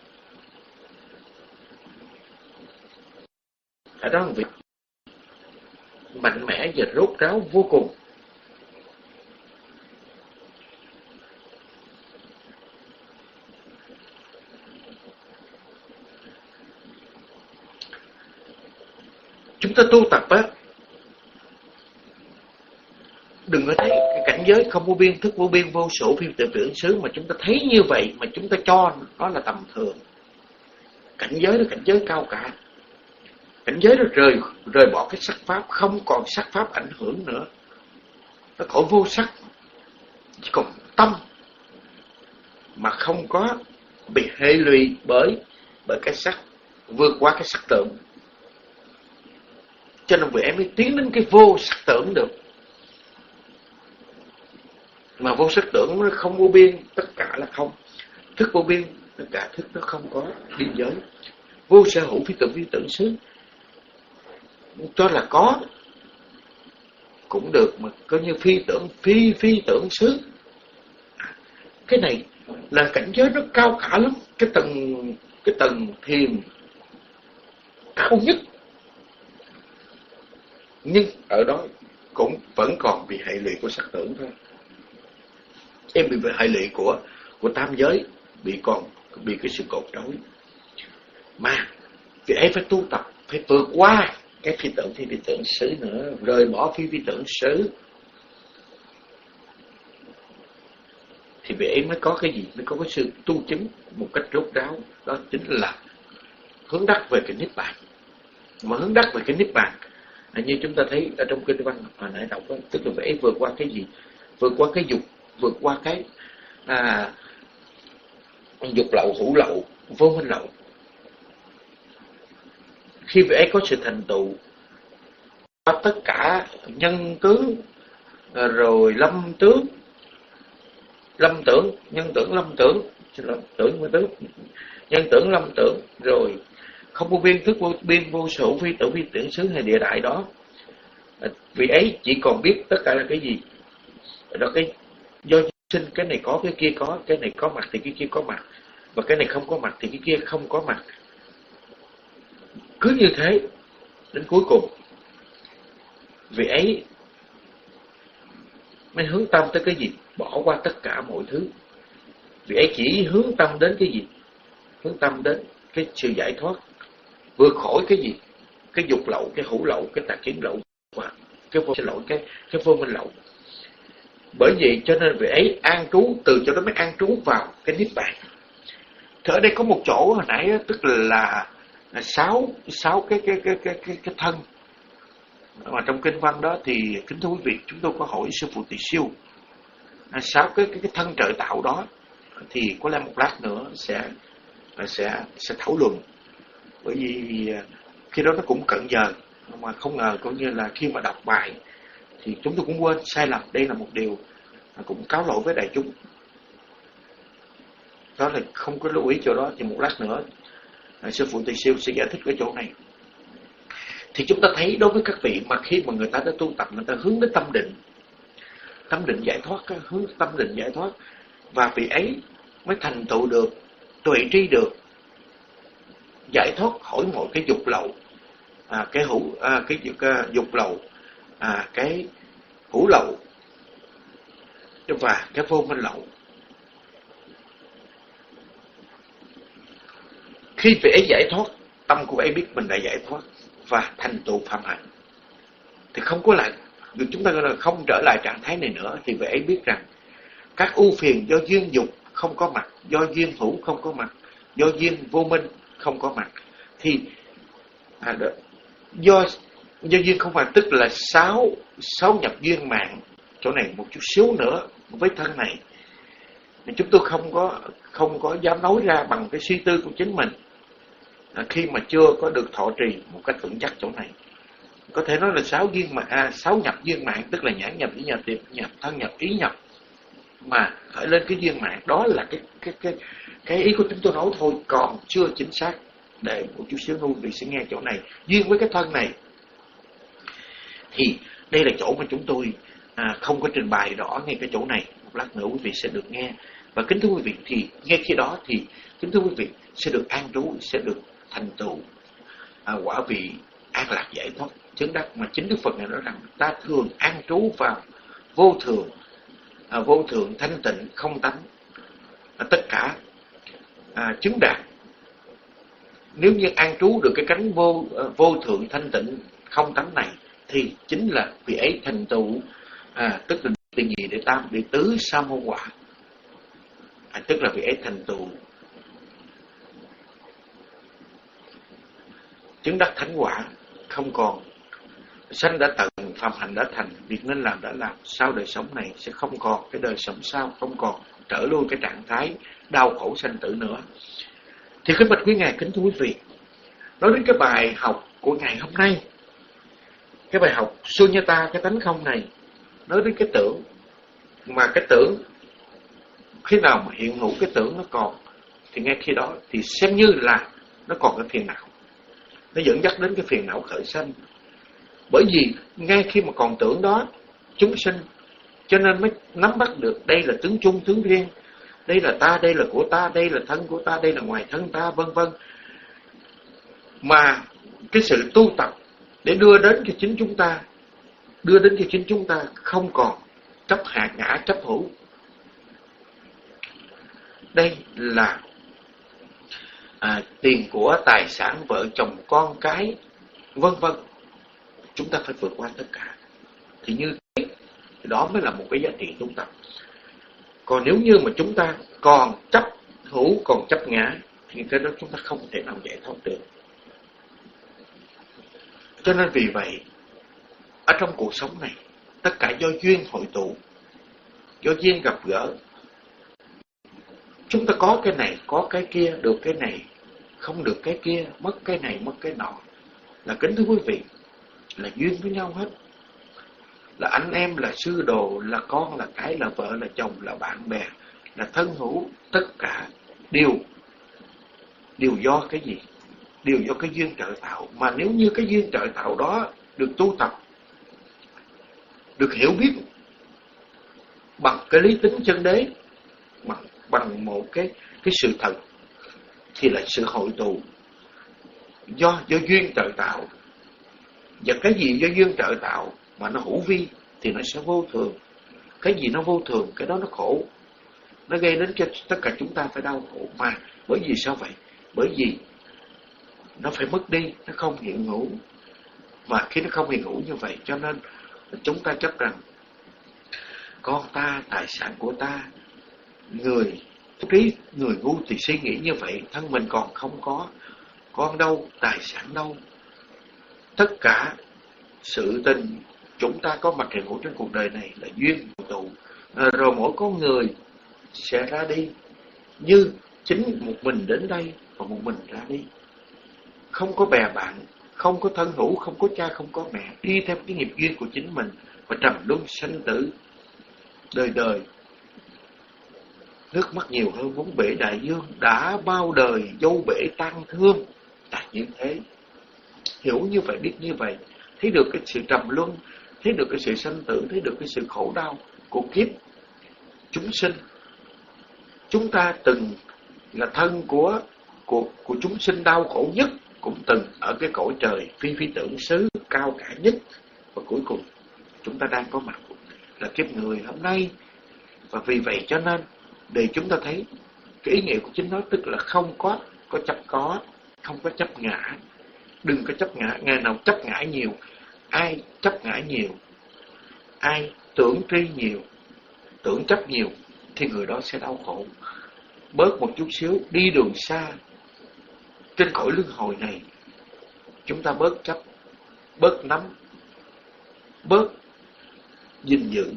Ở đó là việc mạnh mẽ và rốt ráo vô cùng. Chúng ta tu tập á, đừng có thấy cái cảnh giới không vô biên, thức vô biên, vô số phi tưởng tưởng xứ mà chúng ta thấy như vậy mà chúng ta cho nó là tầm thường. Cảnh giới đó cảnh giới cao cả. Cảnh giới đó rời rời bỏ cái sắc pháp, không còn sắc pháp ảnh hưởng nữa. Nó khỏi vô sắc, chỉ còn tâm mà không có bị hệ lụy bởi bởi cái sắc, vượt qua cái sắc tưởng. Cho nên vì em mới tiến đến cái vô sắc tưởng được. Mà vô sắc tưởng nó không vô biên, tất cả là không. Thức vô biên, tất cả thức nó không có biên giới. Vô sở hữu phi tưởng phi tưởng xứ, cho là có cũng được, mà coi như phi tưởng phi phi tưởng xứ. Cái này là cảnh giới rất cao cả lắm, cái tầng cái tầng thiền cao nhất. Nhưng ở đó cũng vẫn còn bị hệ lụy của sắc tưởng thôi. Em bị hệ lụy của của tam giới, bị còn bị cái sự cột trói. Mà vì ấy phải tu tập, phải vượt qua cái phi tưởng phi phi tưởng xứ nữa, rời bỏ phi phi tưởng xứ. Thì vì ấy mới có cái gì, mới có cái sự tu chứng một cách rốt ráo. Đó chính là hướng đắc về cái niết bàn. Mà hướng đắc về cái niết bàn như chúng ta thấy ở trong kinh văn hồi nãy đọc đó, tức là phải vượt qua cái gì? Vượt qua cái dục, vượt qua cái à, dục lậu, hữu lậu, vô minh lậu. Khi vị ấy có sự thành tựu qua tất cả nhân tướng, rồi lâm tướng, lâm tưởng, nhân tưởng, lâm tưởng, lâm tưởng mới tướng, nhân tưởng, lâm tưởng, rồi không vô biên, thức vô biên, vô số, phi tử, phi tưởng xứ hay địa đại đó, vị ấy chỉ còn biết tất cả là cái gì? Đó cái do sinh, cái này có, cái kia có, cái này có mặt thì cái kia có mặt, và cái này không có mặt thì cái kia không có mặt. Cứ như thế đến cuối cùng, vị ấy mới hướng tâm tới cái gì? Bỏ qua tất cả mọi thứ. Vị ấy chỉ hướng tâm đến cái gì? Hướng tâm đến cái sự giải thoát, vượt khỏi cái gì? Cái dục lậu, cái hữu lậu, cái tà kiến lậu và cái vô lậu, cái cái vô minh lậu. Bởi vậy cho nên vị ấy an trú, từ chỗ đó mới an trú vào cái niết bàn. Thì ở đây có một chỗ hồi nãy đó, tức là, là sáu sáu cái cái cái cái cái cái thân. Mà trong kinh văn đó thì kính thưa quý vị, chúng tôi có hỏi sư phụ Tỳ Siêu sáu cái, cái cái thân trời tạo đó, thì có lẽ một lát nữa sẽ sẽ sẽ thảo luận. Bởi vì khi đó nó cũng cận giờ, mà không ngờ coi như là khi mà đọc bài thì chúng tôi cũng quên sai lầm. Đây là một điều cũng cáo lỗi với đại chúng. Đó là không có lưu ý chỗ đó, thì một lát nữa sư phụ Tỳ Siêu sẽ giải thích cái chỗ này. Thì chúng ta thấy đối với các vị mà khi mà người ta đã tu tập, người ta hướng đến tâm định, tâm định giải thoát, hướng tâm định giải thoát, và vị ấy mới thành tựu được, tuệ tri được, giải thoát khỏi mọi cái dục lậu, à, cái hữu, à, cái dục, à, dục lậu, à, cái hữu lậu và cái vô minh lậu. Khi vị ấy giải thoát, tâm của ấy biết mình đã giải thoát và thành tựu phạm hạnh, thì không có lại, chúng ta gọi là không trở lại trạng thái này nữa. Thì vị ấy biết rằng các ưu phiền do duyên dục không có mặt, do duyên hữu không có mặt, do duyên vô minh không có mặt. Thì à, đó, do do duyên không mặt tức là sáu sáu nhập duyên mạng. Chỗ này một chút xíu nữa với thân này chúng tôi không có không có dám nói ra bằng cái suy tư của chính mình, à, khi mà chưa có được thọ trì một cách vững chắc chỗ này. Có thể nói là sáu duyên mà à, sáu nhập duyên mạng, tức là nhãn nhập, ý nhập, tiệp nhập, thân nhập, ý nhập, mà khởi lên cái duyên mạng. Đó là cái cái cái cái ý của chúng tôi nói thôi, còn chưa chính xác. Để một chút xíu nữa vị sẽ nghe chỗ này. Duyên với cái thân này thì đây là chỗ mà chúng tôi à, không có trình bày rõ ngay cái chỗ này. Một lát nữa quý vị sẽ được nghe. Và kính thưa quý vị, thì ngay khi đó thì kính thưa quý vị sẽ được an trú, sẽ được thành tựu à, quả vị an lạc giải thoát chứng đắc. Mà chính Đức Phật này nói rằng ta thường an trú vào vô thường, à, vô thường thanh tịnh không tánh, à, tất cả à, chứng đạt. Nếu như an trú được cái cánh vô à, vô thượng thanh tịnh không tánh này, thì chính là vị ấy thành tựu, à, tức là tiền gì để tam để tứ sa môn quả, à, tức là vị ấy thành tựu chứng đắc thánh quả, không còn sanh đã tận, phạm hạnh đã thành, việc nên làm đã làm. Sau đời sống này sẽ không còn cái đời sống sau, không còn trở lui cái trạng thái đau khổ sanh tử nữa. Thì kính bạch quý ngài, kính thưa quý vị, nói đến cái bài học của ngày hôm nay, cái bài học Sunyata, cái tánh không này, nói đến cái tưởng, mà cái tưởng khi nào mà hiện hữu cái tưởng nó còn, thì ngay khi đó thì xem như là nó còn cái phiền não, nó dẫn dắt đến cái phiền não khởi sanh. Bởi vì ngay khi mà còn tưởng đó, chúng sinh cho nên mới nắm bắt được đây là tướng chung tướng riêng, đây là ta, đây là của ta, đây là thân của ta, đây là ngoài thân ta, vân vân. Mà cái sự tu tập để đưa đến cho chính chúng ta, đưa đến cho chính chúng ta không còn chấp hạt ngã, chấp hữu. Đây là à, tiền của, tài sản, vợ chồng, con cái, vân vân. Chúng ta phải vượt qua tất cả. Thì như thế, thì đó mới là một cái giá trị tu tập. Còn nếu như mà chúng ta còn chấp hữu, còn chấp ngã, thì cái đó chúng ta không thể nào giải thoát được. Cho nên vì vậy, ở trong cuộc sống này, tất cả do duyên hội tụ, do duyên gặp gỡ. Chúng ta có cái này, có cái kia, được cái này, không được cái kia, mất cái này, mất cái nọ. Là kính thưa quý vị, là duyên với nhau hết. Là anh em, là sư đồ, là con, là cái, là vợ, là chồng, là bạn bè, là thân hữu. Tất cả đều, đều do cái gì? Đều do cái duyên trợ tạo. Mà nếu như cái duyên trợ tạo đó được tu tập, được hiểu biết bằng cái lý tính chân đế, bằng, bằng một cái, cái sự thật, thì là sự hội tụ do, do duyên trợ tạo. Và cái gì do duyên trợ tạo mà nó hữu vi thì nó sẽ vô thường. Cái gì nó vô thường, cái đó nó khổ. Nó gây đến cho tất cả chúng ta phải đau khổ. Mà bởi vì sao vậy? Bởi vì nó phải mất đi, nó không hiện hữu. Và khi nó không hiện hữu như vậy, cho nên chúng ta chấp rằng con ta, tài sản của ta. Người trí, người ngu thì suy nghĩ như vậy. Thân mình còn không có, con đâu, tài sản đâu. Tất cả sự tình chúng ta có mặt hiện hữu trên cuộc đời này là duyên hội tụ. À, rồi mỗi con người sẽ ra đi, như chính một mình đến đây và một mình ra đi. Không có bè bạn, không có thân hữu, không có cha, không có mẹ. Đi theo cái nghiệp duyên của chính mình và trầm luân sanh tử, đời đời. Nước mắt nhiều hơn vốn bể đại dương, đã bao đời dâu bể tan thương. Tại như thế, hiểu như vậy, biết như vậy, thấy được cái sự trầm luân, thấy được cái sự sanh tử, thấy được cái sự khổ đau của kiếp chúng sinh. Chúng ta từng là thân của, của, của chúng sinh đau khổ nhất, cũng từng ở cái cõi trời phi phi tưởng xứ cao cả nhất. Và cuối cùng chúng ta đang có mặt là kiếp người hôm nay. Và vì vậy cho nên để chúng ta thấy cái ý nghĩa của chính nó, tức là không có, có chấp có, không có chấp ngã. Đừng có chấp ngã, ngày nào chấp ngã nhiều. Ai chấp ngã nhiều, ai tưởng tri nhiều, tưởng chấp nhiều, thì người đó sẽ đau khổ. Bớt một chút xíu, đi đường xa trên cõi luân hồi này, chúng ta bớt chấp, bớt nắm, bớt gìn giữ,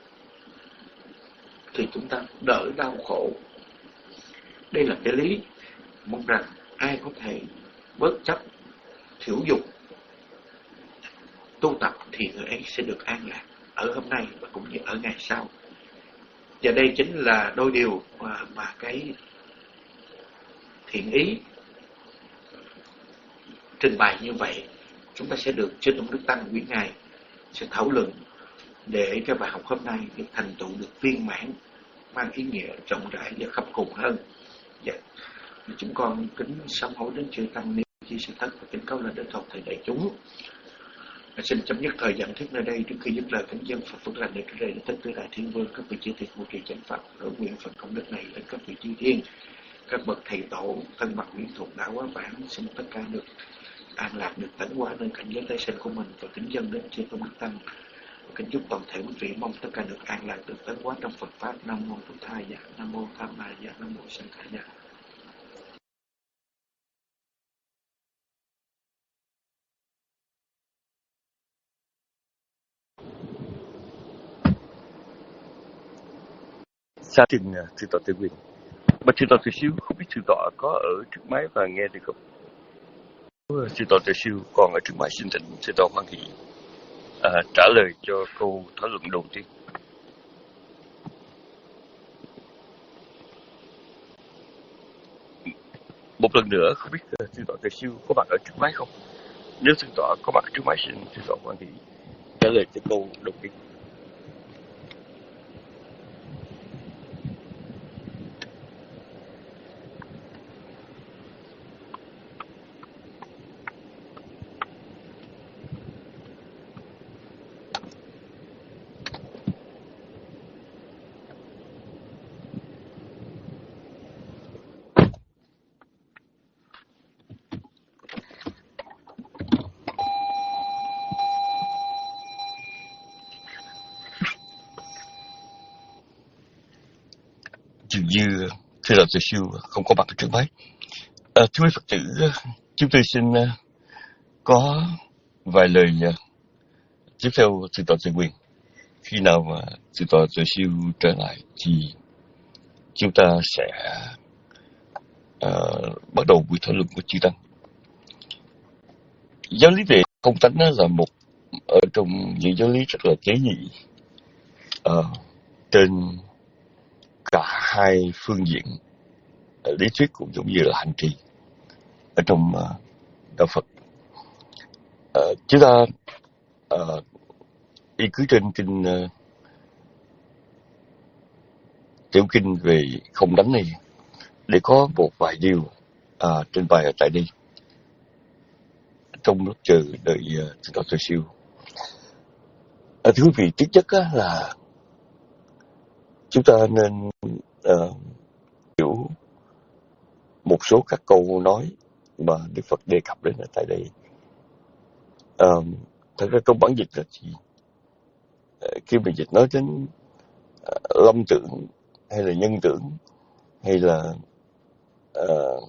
thì chúng ta đỡ đau khổ. Đây là cái lý. Mong rằng ai có thể bớt chấp, thiểu dục, tu tập thì người ấy sẽ được an lạc ở hôm nay và cũng như ở ngày sau. Và đây chính là đôi điều mà, mà cái thiện ý trình bày như vậy, chúng ta sẽ được Chư Tôn Đức Tăng quý ngài sẽ thảo luận để cho bài học hôm nay được thành tựu được viên mãn, mang ý nghĩa rộng rãi và khắp cùng hơn. Dạ. Chúng con kính sám hối đến Chư Tăng ni chia sẻ thất và kính câu là đến toàn thể đại chúng. Xin chấm dứt thời gian thuyết nơi đây. Trước khi dứt lời kính dân Phật phước lành để trở về tất tứ đại thiên vương, các vị chư thiên hộ trì chánh Phật, ở nguyện Phật công đức này lên các vị chư thiên, các bậc thầy tổ, thân bằng liên thuộc đã quá vãng, xin tất cả được an lạc, được tấn hóa nơi cảnh giới tái sinh của mình. Và kính dân đến Chư Tôn Đức Tăng, kính chúc toàn thể quý vị mong tất cả được an lạc, được tấn hóa trong Phật pháp. Nam mô Bổn Thầy dạ, Nam mô Tham Ma dạ, Nam mô Sanh Khả dạ. Xa trình sư tọa Tự Quyền. Bạch sư tọa Từ Siêu, không biết sư tọa có ở trước máy và nghe được không? Sư tọa Từ Siêu còn ở trước máy, xin thỉnh sư tọa hoan hỷ à, trả lời cho câu thảo luận đầu tiên. Một lần nữa, không biết uh, sư tọa Từ Siêu có mặt ở trước máy không? Nếu sư tọa có mặt trước máy, xin sư tọa hoan hỷ trả lời cho câu đầu tiên. Dường như sư tọa Từ Siêu không có mặt ở trước máy. À, thưa quý Phật tử, chúng tôi xin có vài lời uh, tiếp theo sư tọa Tây Quyền. Khi nào mà sư tọa Tuệ Siêu trở lại thì chúng ta sẽ uh, bắt đầu buổi thảo luận của chư tăng. Giáo lý về không tánh là một ở trong những giáo lý rất là tế nhị uh, trên cả hai phương diện uh, lý thuyết cũng giống như là hành trì ở trong uh, đạo Phật. Uh, chúng ta uh, y cứ trên kinh uh, tiểu kinh về không tánh này để có một vài điều uh, trên bài ở tại đây trong lúc chờ đợi sư tọa Tuệ Siêu. À, thưa quý vị, trước nhất á, là chúng ta nên uh, hiểu một số các câu nói mà Đức Phật đề cập đến ở tại đây. Uh, thật ra trong bản dịch là gì? Uh, khi mình dịch nói đến uh, lâm tưởng hay là nhân tưởng hay là uh,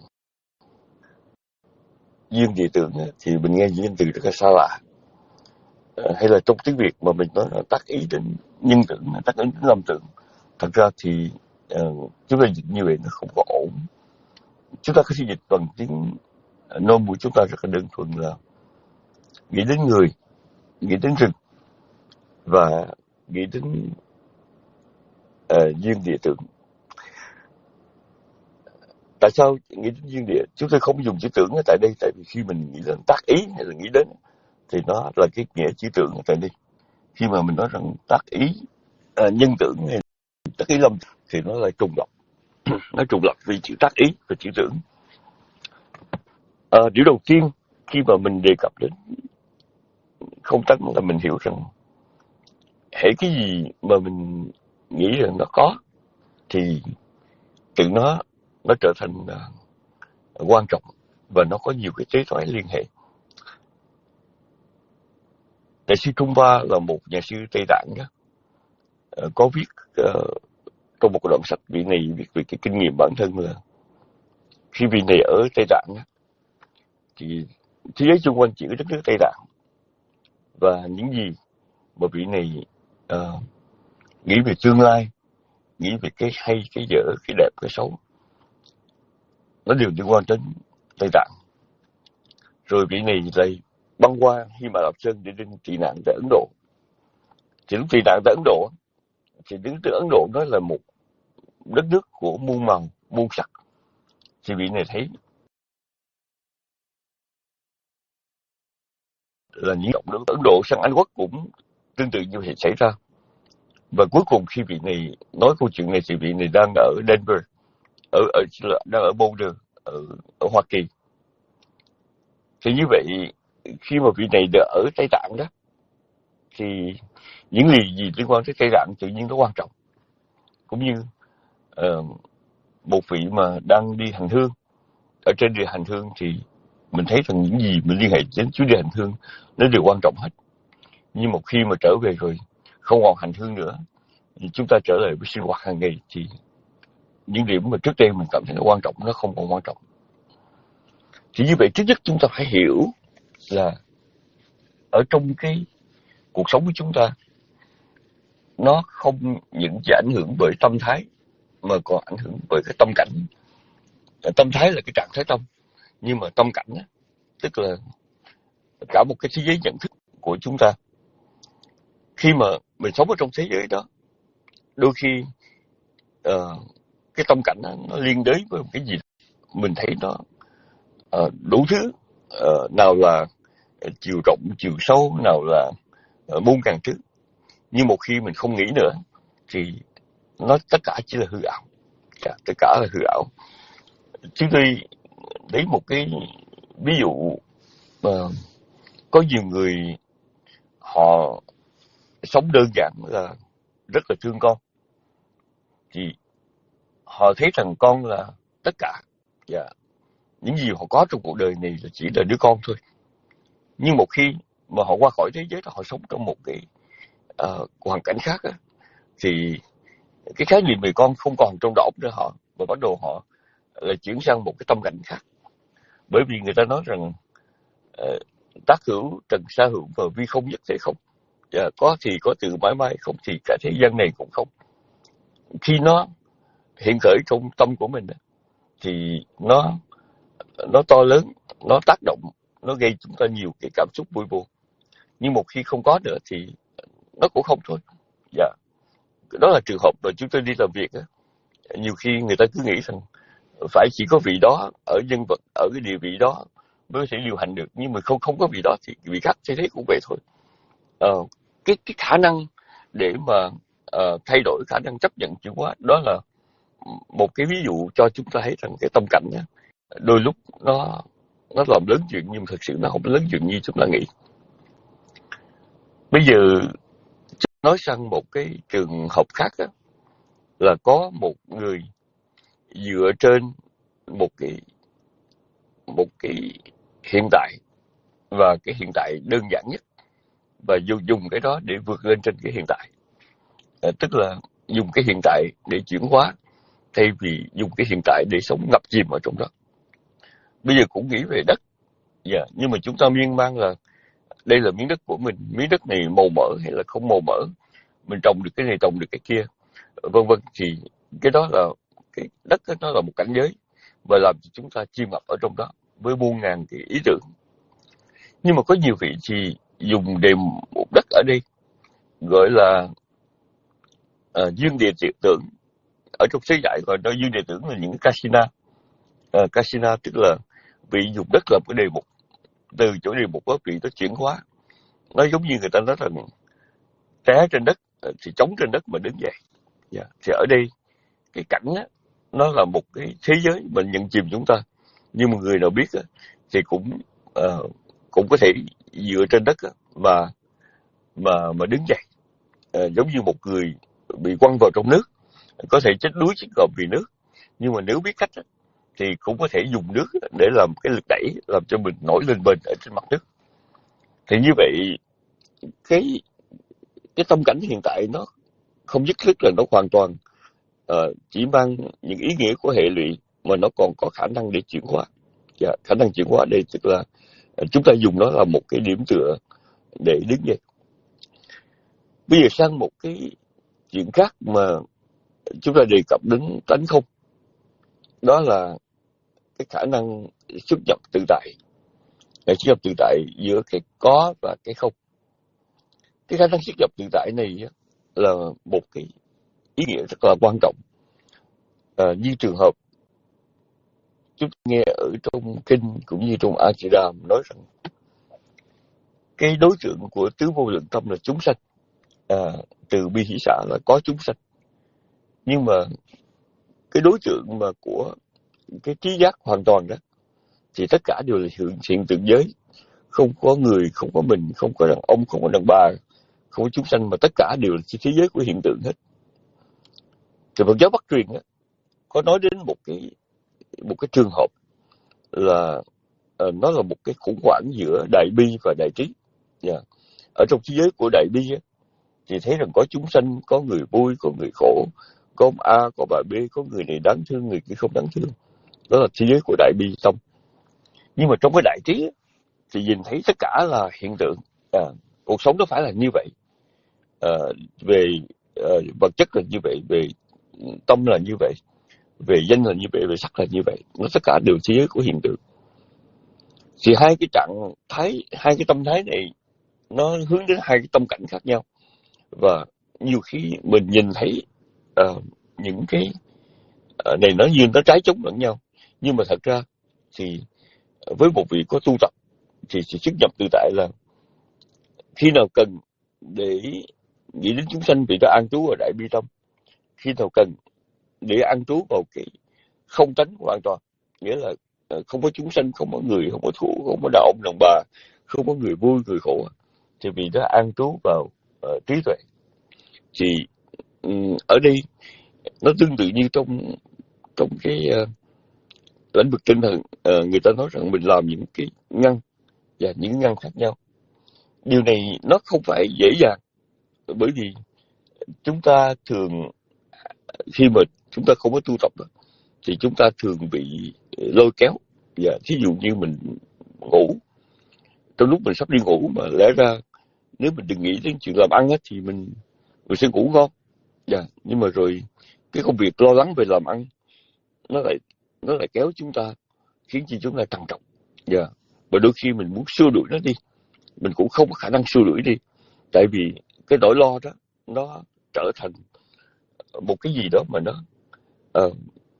duyên địa tưởng thì mình nghe những danh từ rất là xa lạ. Uh, hay là trong tiếng Việt mà mình nói là tác ý đến nhân tưởng, tác ý đến lâm tưởng. Thật ra thì uh, chúng ta dịch như vậy nó không có ổn. Chúng ta có thể dịch bằng tiếng uh, nôm của chúng ta rất là đơn thuần là nghĩ đến người, nghĩ đến rừng và nghĩ đến uh, duyên địa tưởng. Tại sao nghĩ đến duyên địa? Chúng tôi không dùng chữ tưởng ở tại đây, tại vì khi mình nghĩ đến tác ý hay là nghĩ đến thì nó là cái nghĩa chữ tưởng ở tại đây. Khi mà mình nói rằng tác ý, à, nhân tưởng hay tác ý lâm thì nó lại trùng lặp, nó trùng lặp vì chữ tác ý và chữ tưởng. À, điều đầu tiên khi mà mình đề cập đến không tánh là mình hiểu rằng hễ cái gì mà mình nghĩ rằng nó có thì tự nó nó trở thành uh, quan trọng và nó có nhiều cái tế toại liên hệ. Đại sư Trung Hoa là một nhà sư Tây Tạng đó, uh, có viết uh, trong một đoạn sách vị này viết về cái kinh nghiệm bản thân là khi vị này ở Tây Tạng đó, thì thế giới xung quanh chỉ có đất nước Tây Tạng và những gì mà vị này uh, nghĩ về tương lai, nghĩ về cái hay, cái dở, cái đẹp, cái xấu, nó đều liên quan đến Tây Tạng. Rồi vị này lại băng qua Hy Mã Lạp Sơn để đi tị nạn tại Ấn Độ. Thì lúc tị nạn tại Ấn Độ, thì đứng từ Ấn Độ đó là một đất nước của muôn màu, muôn sắc. Thì vị này thấy là những động đất Ấn Độ sang Anh Quốc cũng tương tự như vậy xảy ra. Và cuối cùng khi vị này nói câu chuyện này thì vị này đang ở Denver, ở, ở đang ở Boulder, ở, ở Hoa Kỳ. Thì như vậy khi mà vị này đã ở Tây Tạng đó thì những gì gì liên quan tới Tây Tạng tự nhiên nó quan trọng. Cũng như uh, một vị mà đang đi hành hương ở trên địa hành hương thì mình thấy rằng những gì mình liên hệ đến chuyến đi hành hương nó đều quan trọng hết. Nhưng một khi mà trở về rồi không còn hành hương nữa thì chúng ta trở lại với sinh hoạt hàng ngày thì những điểm mà trước đây mình cảm thấy nó quan trọng nó không còn quan trọng. Thì như vậy trước nhất chúng ta phải hiểu là ở trong cái cuộc sống của chúng ta nó không những chỉ ảnh hưởng bởi tâm thái mà còn ảnh hưởng bởi cái tâm cảnh. Tâm thái là cái trạng thái tâm, nhưng mà tâm cảnh á, tức là cả một cái thế giới nhận thức của chúng ta. Khi mà mình sống ở trong thế giới đó, đôi khi uh, cái tâm cảnh đó, nó liên đới với một cái gì mình thấy nó uh, đủ thứ, uh, nào là chiều rộng, chiều sâu, nào là uh, muôn ngàn thứ. Nhưng một khi mình không nghĩ nữa thì nó tất cả chỉ là hư ảo, yeah, tất cả là hư ảo. Chúng tôi lấy một cái ví dụ, uh, có nhiều người họ sống đơn giản là rất là thương con, thì họ thấy rằng con là tất cả, và những gì họ có trong cuộc đời này là chỉ là đứa con thôi. Nhưng một khi mà họ qua khỏi thế giới đó, họ sống trong một cái uh, hoàn cảnh khác á, thì cái khái niệm về con không còn trong đầu óc nữa họ, và bắt đầu họ lại chuyển sang một cái tâm cảnh khác. Bởi vì người ta nói rằng uh, tác hữu trần sa hữu và vi không nhất thể không. Và có thì có từ mãi mãi, không thì cả thế gian này cũng không. Khi nó hiện khởi trong tâm của mình thì nó nó to lớn, nó tác động, nó gây chúng ta nhiều cái cảm xúc vui buồn. Nhưng một khi không có nữa thì nó cũng không thôi. Dạ. Đó là trường hợp mà chúng tôi đi làm việc á. Nhiều khi người ta cứ nghĩ rằng phải chỉ có vị đó ở nhân vật, ở cái địa vị đó mới có thể điều hành được. Nhưng mà không không có vị đó thì vị khác sẽ thấy cũng vậy thôi. Ờ, cái cái khả năng để mà uh, thay đổi, khả năng chấp nhận chuyển hóa, đó là một cái ví dụ cho chúng ta thấy rằng cái tâm cảnh á, đôi lúc nó nó làm lớn chuyện, nhưng thực sự nó không lớn chuyện như chúng ta nghĩ. Bây giờ nói sang một cái trường hợp khác á, là có một người dựa trên một cái một cái hiện tại, và cái hiện tại đơn giản nhất, và dùng cái đó để vượt lên trên cái hiện tại. À, tức là dùng cái hiện tại để chuyển hóa, thay vì dùng cái hiện tại để sống ngập chìm ở trong đó. Bây giờ cũng nghĩ về đất, yeah, nhưng mà chúng ta miên man là đây là miếng đất của mình, miếng đất này màu mỡ hay là không màu mỡ, mình trồng được cái này, trồng được cái kia, vân vân. Thì cái đó là cái đất đó, nó là một cảnh giới và làm cho chúng ta chìm ngập ở trong đó với muôn ngàn cái ý tưởng. Nhưng mà có nhiều vị thì dùng đề một đất ở đây gọi là uh, dương địa tưởng. Ở trong thế giải gọi nó dương địa tưởng là những cái casina. Uh, casina tức là vị dùng đất làm cái đề mục, từ chỗ đề mục đó vị nó chuyển hóa. Nó giống như người ta nói rằng té trên đất thì chống trên đất mà đứng dậy. Yeah. Thì ở đây cái cảnh á, nó là một cái thế giới mình nhận chìm chúng ta. Nhưng mà người nào biết á, thì cũng uh, cũng có thể dựa trên đất á, mà mà mà đứng dậy. Uh, giống như một người bị quăng vào trong nước, có thể chết đuối chết ngộp vì nước. Nhưng mà nếu biết cách á, thì cũng có thể dùng nước để làm cái lực đẩy, làm cho mình nổi lên bền ở trên mặt nước. Thì như vậy cái cái tâm cảnh hiện tại nó không nhất thiết là nó hoàn toàn uh, chỉ mang những ý nghĩa của hệ lụy, mà nó còn có khả năng để chuyển hóa. Yeah, khả năng chuyển hóa đây tức là uh, chúng ta dùng nó là một cái điểm tựa để đứng dậy. Bây giờ sang một cái chuyện khác mà chúng ta đề cập đến tánh không, đó là cái khả năng xuất nhập tự tại, để xuất nhập tự tại giữa cái có và cái không. Cái khả năng xuất nhập tự tại này là một cái ý nghĩa rất là quan trọng. À, như trường hợp chúng ta nghe ở trong kinh cũng như trong A Di Đà nói rằng cái đối tượng của tứ vô lượng tâm là chúng sanh. À, từ bi hỷ xả là có chúng sanh. Nhưng mà cái đối tượng mà của cái trí giác hoàn toàn đó thì tất cả đều là hiện, hiện tượng giới, không có người, không có mình, không có đàn ông, không có đàn bà, không có chúng sanh, mà tất cả đều là thế giới của hiện tượng hết. Thì Phật giáo Bắc truyền á, có nói đến một cái một cái trường hợp là uh, nó là một cái khủng hoảng giữa đại bi và đại trí. Yeah. Ở trong thế giới của đại bi á, thì thấy rằng có chúng sanh, có người vui, có người khổ, có ông A, có bà B, có người này đáng thương, người kia không đáng thương. Đó là thế giới của đại bi tâm. Nhưng mà trong cái đại trí á, thì nhìn thấy tất cả là hiện tượng. À, cuộc sống nó phải là như vậy. À, về à, vật chất là như vậy, về tâm là như vậy, về danh là như vậy, về sắc là như vậy. Nó tất cả đều thế giới của hiện tượng. Thì hai cái trạng thái, hai cái tâm thái này nó hướng đến hai cái tâm cảnh khác nhau. Và nhiều khi mình nhìn thấy uh, những cái uh, này nó như nó trái chống lẫn nhau. Nhưng mà thật ra thì với một vị có tu tập thì, thì xuất nhập tự tại là khi nào cần để nghĩ đến chúng sanh vì nó an trú ở đại bi tâm, khi nào cần để an trú vào cái không tánh hoàn toàn, nghĩa là không có chúng sanh, không có người, không có thú, không có đàn ông đàn bà, không có người vui người khổ, thì vì nó an trú vào uh, trí tuệ. Thì um, ở đây nó tương tự như trong trong cái uh, lĩnh vực tinh thần, uh, người ta nói rằng mình làm những cái ngăn và những ngăn khác nhau. Điều này nó không phải dễ dàng, bởi vì chúng ta thường khi mà chúng ta không có tu tập thì chúng ta thường bị lôi kéo. Và thí dụ như mình ngủ trong lúc mình sắp đi ngủ, mà lẽ ra nếu mình đừng nghĩ đến chuyện làm ăn á, thì mình mình sẽ ngủ ngon. Yeah. Nhưng mà rồi cái công việc lo lắng về làm ăn nó lại nó lại kéo chúng ta, khiến cho chúng ta trằn trọc. Yeah. Và đôi khi mình muốn xua đuổi nó đi, mình cũng không có khả năng xua đuổi đi, tại vì cái nỗi lo đó nó trở thành một cái gì đó mà nó uh,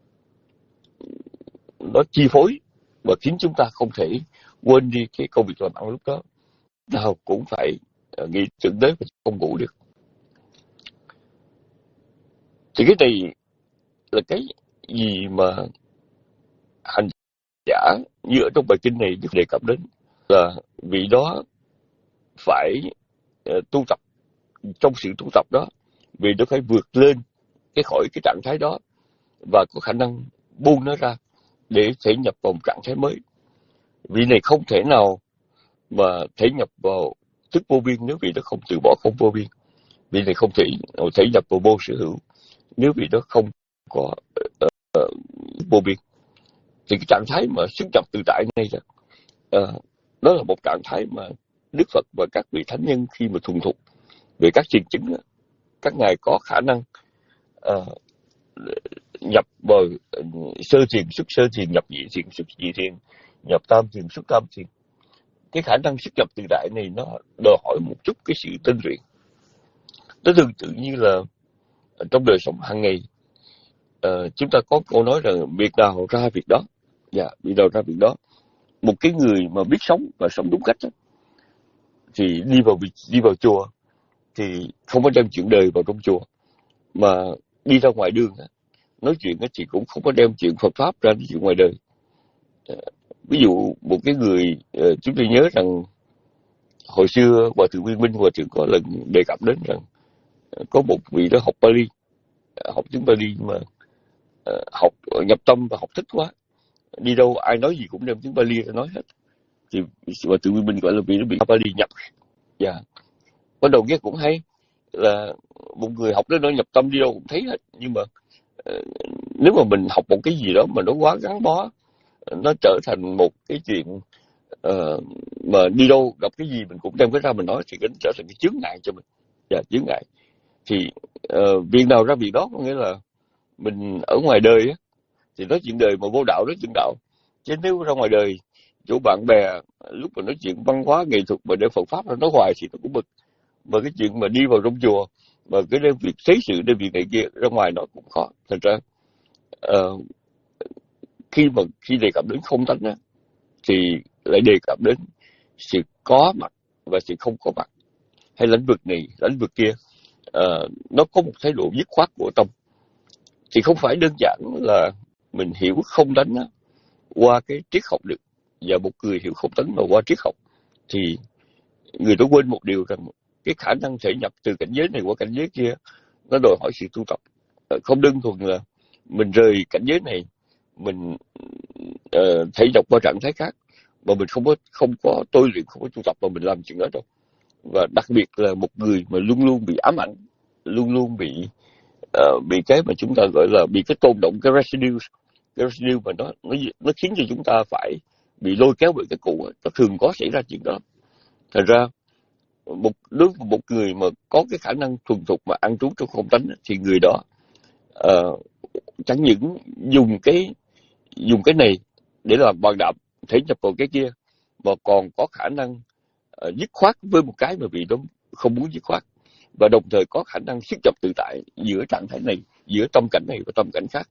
nó chi phối và khiến chúng ta không thể quên đi cái công việc làm ăn lúc đó. Nào cũng phải uh, nghĩ tưởng đến và không ngủ được. Thì cái này là cái gì mà hành giả như ở trong bài kinh này được đề cập đến, là vị đó phải uh, tu tập. Trong sự tu tập đó, vị đó phải vượt lên cái khỏi cái trạng thái đó và có khả năng buông nó ra để thể nhập vào một trạng thái mới. Vị này không thể nào mà thể nhập vào thức vô biên nếu vị đó không từ bỏ không vô biên. Vị này không thể thể nhập vào vô sở hữu nếu vị đó không có uh, uh, vô biên. Thì cái trạng thái mà sức nhập tự tại này là uh, đó là một trạng thái mà Đức Phật và các vị thánh nhân khi mà thuần thục về các truyền chứng, các ngài có khả năng uh, nhập vào uh, sơ thiền, xuất sơ thiền, nhập nhị thiền, xuất nhị thiền, nhập tam thiền, xuất tam thiền. Cái khả năng xuất nhập tự tại này nó đòi hỏi một chút cái sự tinh luyện. Nó tương tự như là trong đời sống hàng ngày, uh, chúng ta có câu nói rằng việc nào ra việc đó. Dạ, việc nào ra việc đó. Một cái người mà biết sống và sống đúng cách đó, thì đi vào đi vào chùa thì không có đem chuyện đời vào trong chùa, mà đi ra ngoài đường nói chuyện thì cũng không có đem chuyện Phật pháp ra chuyện ngoài đời. Ví dụ một cái người, chúng tôi nhớ rằng hồi xưa Hòa thượng Viên Minh Hòa thượng có lần đề cập đến rằng có một vị đó học Pali, học tiếng Pali mà học nhập tâm và học thích quá, đi đâu ai nói gì cũng đem tiếng Pali ra nói hết, thì Hòa thượng Viên Minh gọi là vị đó bị Pali nhập. Dạ. Yeah. Bắt đầu nghe cũng hay là một người học đến nơi nhập tâm đi đâu cũng thấy hết, nhưng mà uh, nếu mà mình học một cái gì đó mà nó quá gắn bó, nó trở thành một cái chuyện uh, mà đi đâu gặp cái gì mình cũng đem cái ra mình nói, thì nó trở thành cái chướng ngại cho mình. Dạ, yeah, chướng ngại. Thì uh, việc nào ra việc đó, có nghĩa là mình ở ngoài đời á, thì nói chuyện đời mà vô đạo nói chuyện đạo, chứ nếu ra ngoài đời chỗ bạn bè lúc mà nói chuyện văn hóa nghệ thuật mà đem Phật pháp ra nói hoài thì nó cũng bực. Mà cái chuyện mà đi vào trong chùa mà cái đem việc thế sự đem việc này kia ra ngoài nó cũng khó. Thật ra uh, khi mà khi đề cập đến không tánh á, thì lại đề cập đến sự có mặt và sự không có mặt, hay lĩnh vực này lĩnh vực kia, uh, nó có một thái độ dứt khoát của tâm. Thì không phải đơn giản là mình hiểu không tánh á, qua cái triết học được, và một người hiểu không tánh mà qua triết học thì người đó quên một điều rằng cái khả năng thể nhập từ cảnh giới này qua cảnh giới kia nó đòi hỏi sự tu tập. Không đơn thuần là mình rời cảnh giới này, mình uh, thể nhập qua trạng thái khác, mà mình không có không có tôi luyện, không có tu tập mà mình làm chuyện đó đâu. Và đặc biệt là một người mà luôn luôn bị ám ảnh, luôn luôn bị uh, bị cái mà chúng ta gọi là bị cái tôn động, cái residue, cái residue mà nó nó nó khiến cho chúng ta phải bị lôi kéo bởi cái cũ, nó thường có xảy ra chuyện đó. Thành ra một đối với một người mà có cái khả năng thuần thục mà ăn trú trong không tánh thì người đó uh, chẳng những dùng cái dùng cái này để làm bàn đạp thể nhập vào cái kia, mà còn có khả năng uh, dứt khoát với một cái mà vì đó không muốn dứt khoát, và đồng thời có khả năng xuất nhập tự tại giữa trạng thái này, giữa tâm cảnh này và tâm cảnh khác.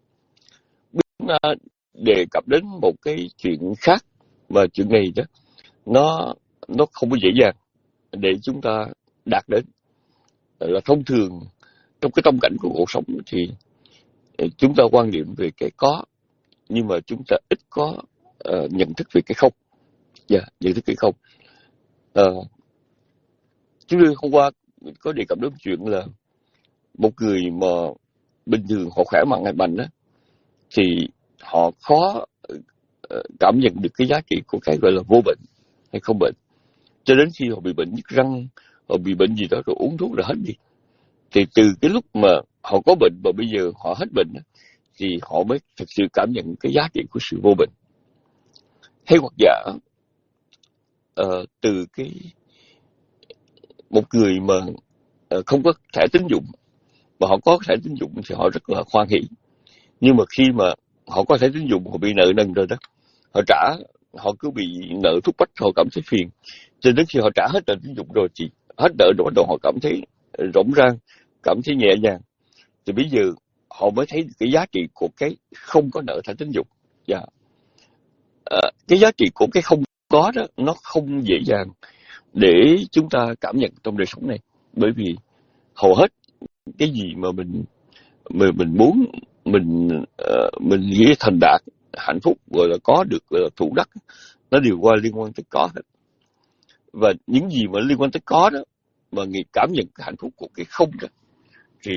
Uh, đề cập đến một cái chuyện khác, mà chuyện này đó nó nó không có dễ dàng để chúng ta đạt đến. Là thông thường trong cái tâm cảnh của cuộc sống thì chúng ta quan niệm về cái có, nhưng mà chúng ta ít có uh, nhận thức về cái không. Dạ, yeah, nhận thức cái không. Uh, chúng tôi hôm qua có đề cập đến chuyện là một người mà bình thường họ khỏe mạnh hay mạnh đó, thì họ khó uh, cảm nhận được cái giá trị của cái gọi là vô bệnh hay không bệnh, cho đến khi họ bị bệnh nhức răng, họ bị bệnh gì đó rồi uống thuốc là hết đi. Thì từ cái lúc mà họ có bệnh và bây giờ họ hết bệnh thì họ mới thực sự cảm nhận cái giá trị của sự vô bệnh. Hay hoặc giả uh, từ cái một người mà uh, không có thẻ tín dụng mà họ có thẻ tín dụng thì họ rất là hoan hỉ. Nhưng mà khi mà họ có thẻ tín dụng, họ bị nợ nần rồi đó, họ trả, họ cứ bị nợ thúc bách, họ cảm thấy phiền. Cho đến khi họ trả hết nợ tín dụng rồi thì hết nợ rồi bắt đầu họ cảm thấy rỗng rang, cảm thấy nhẹ nhàng. Thì bây giờ họ mới thấy cái giá trị của cái không có nợ thẻ tín dụng. Yeah. À, cái giá trị của cái không có đó nó không dễ dàng để chúng ta cảm nhận trong đời sống này, bởi vì hầu hết cái gì mà mình mình mình muốn mình uh, mình nghĩ thành đạt hạnh phúc gọi là có được, gọi là thủ đắc, nó đều qua liên quan tới có hết. Và những gì mà liên quan tới có đó mà người cảm nhận cái hạnh phúc của cái không đó thì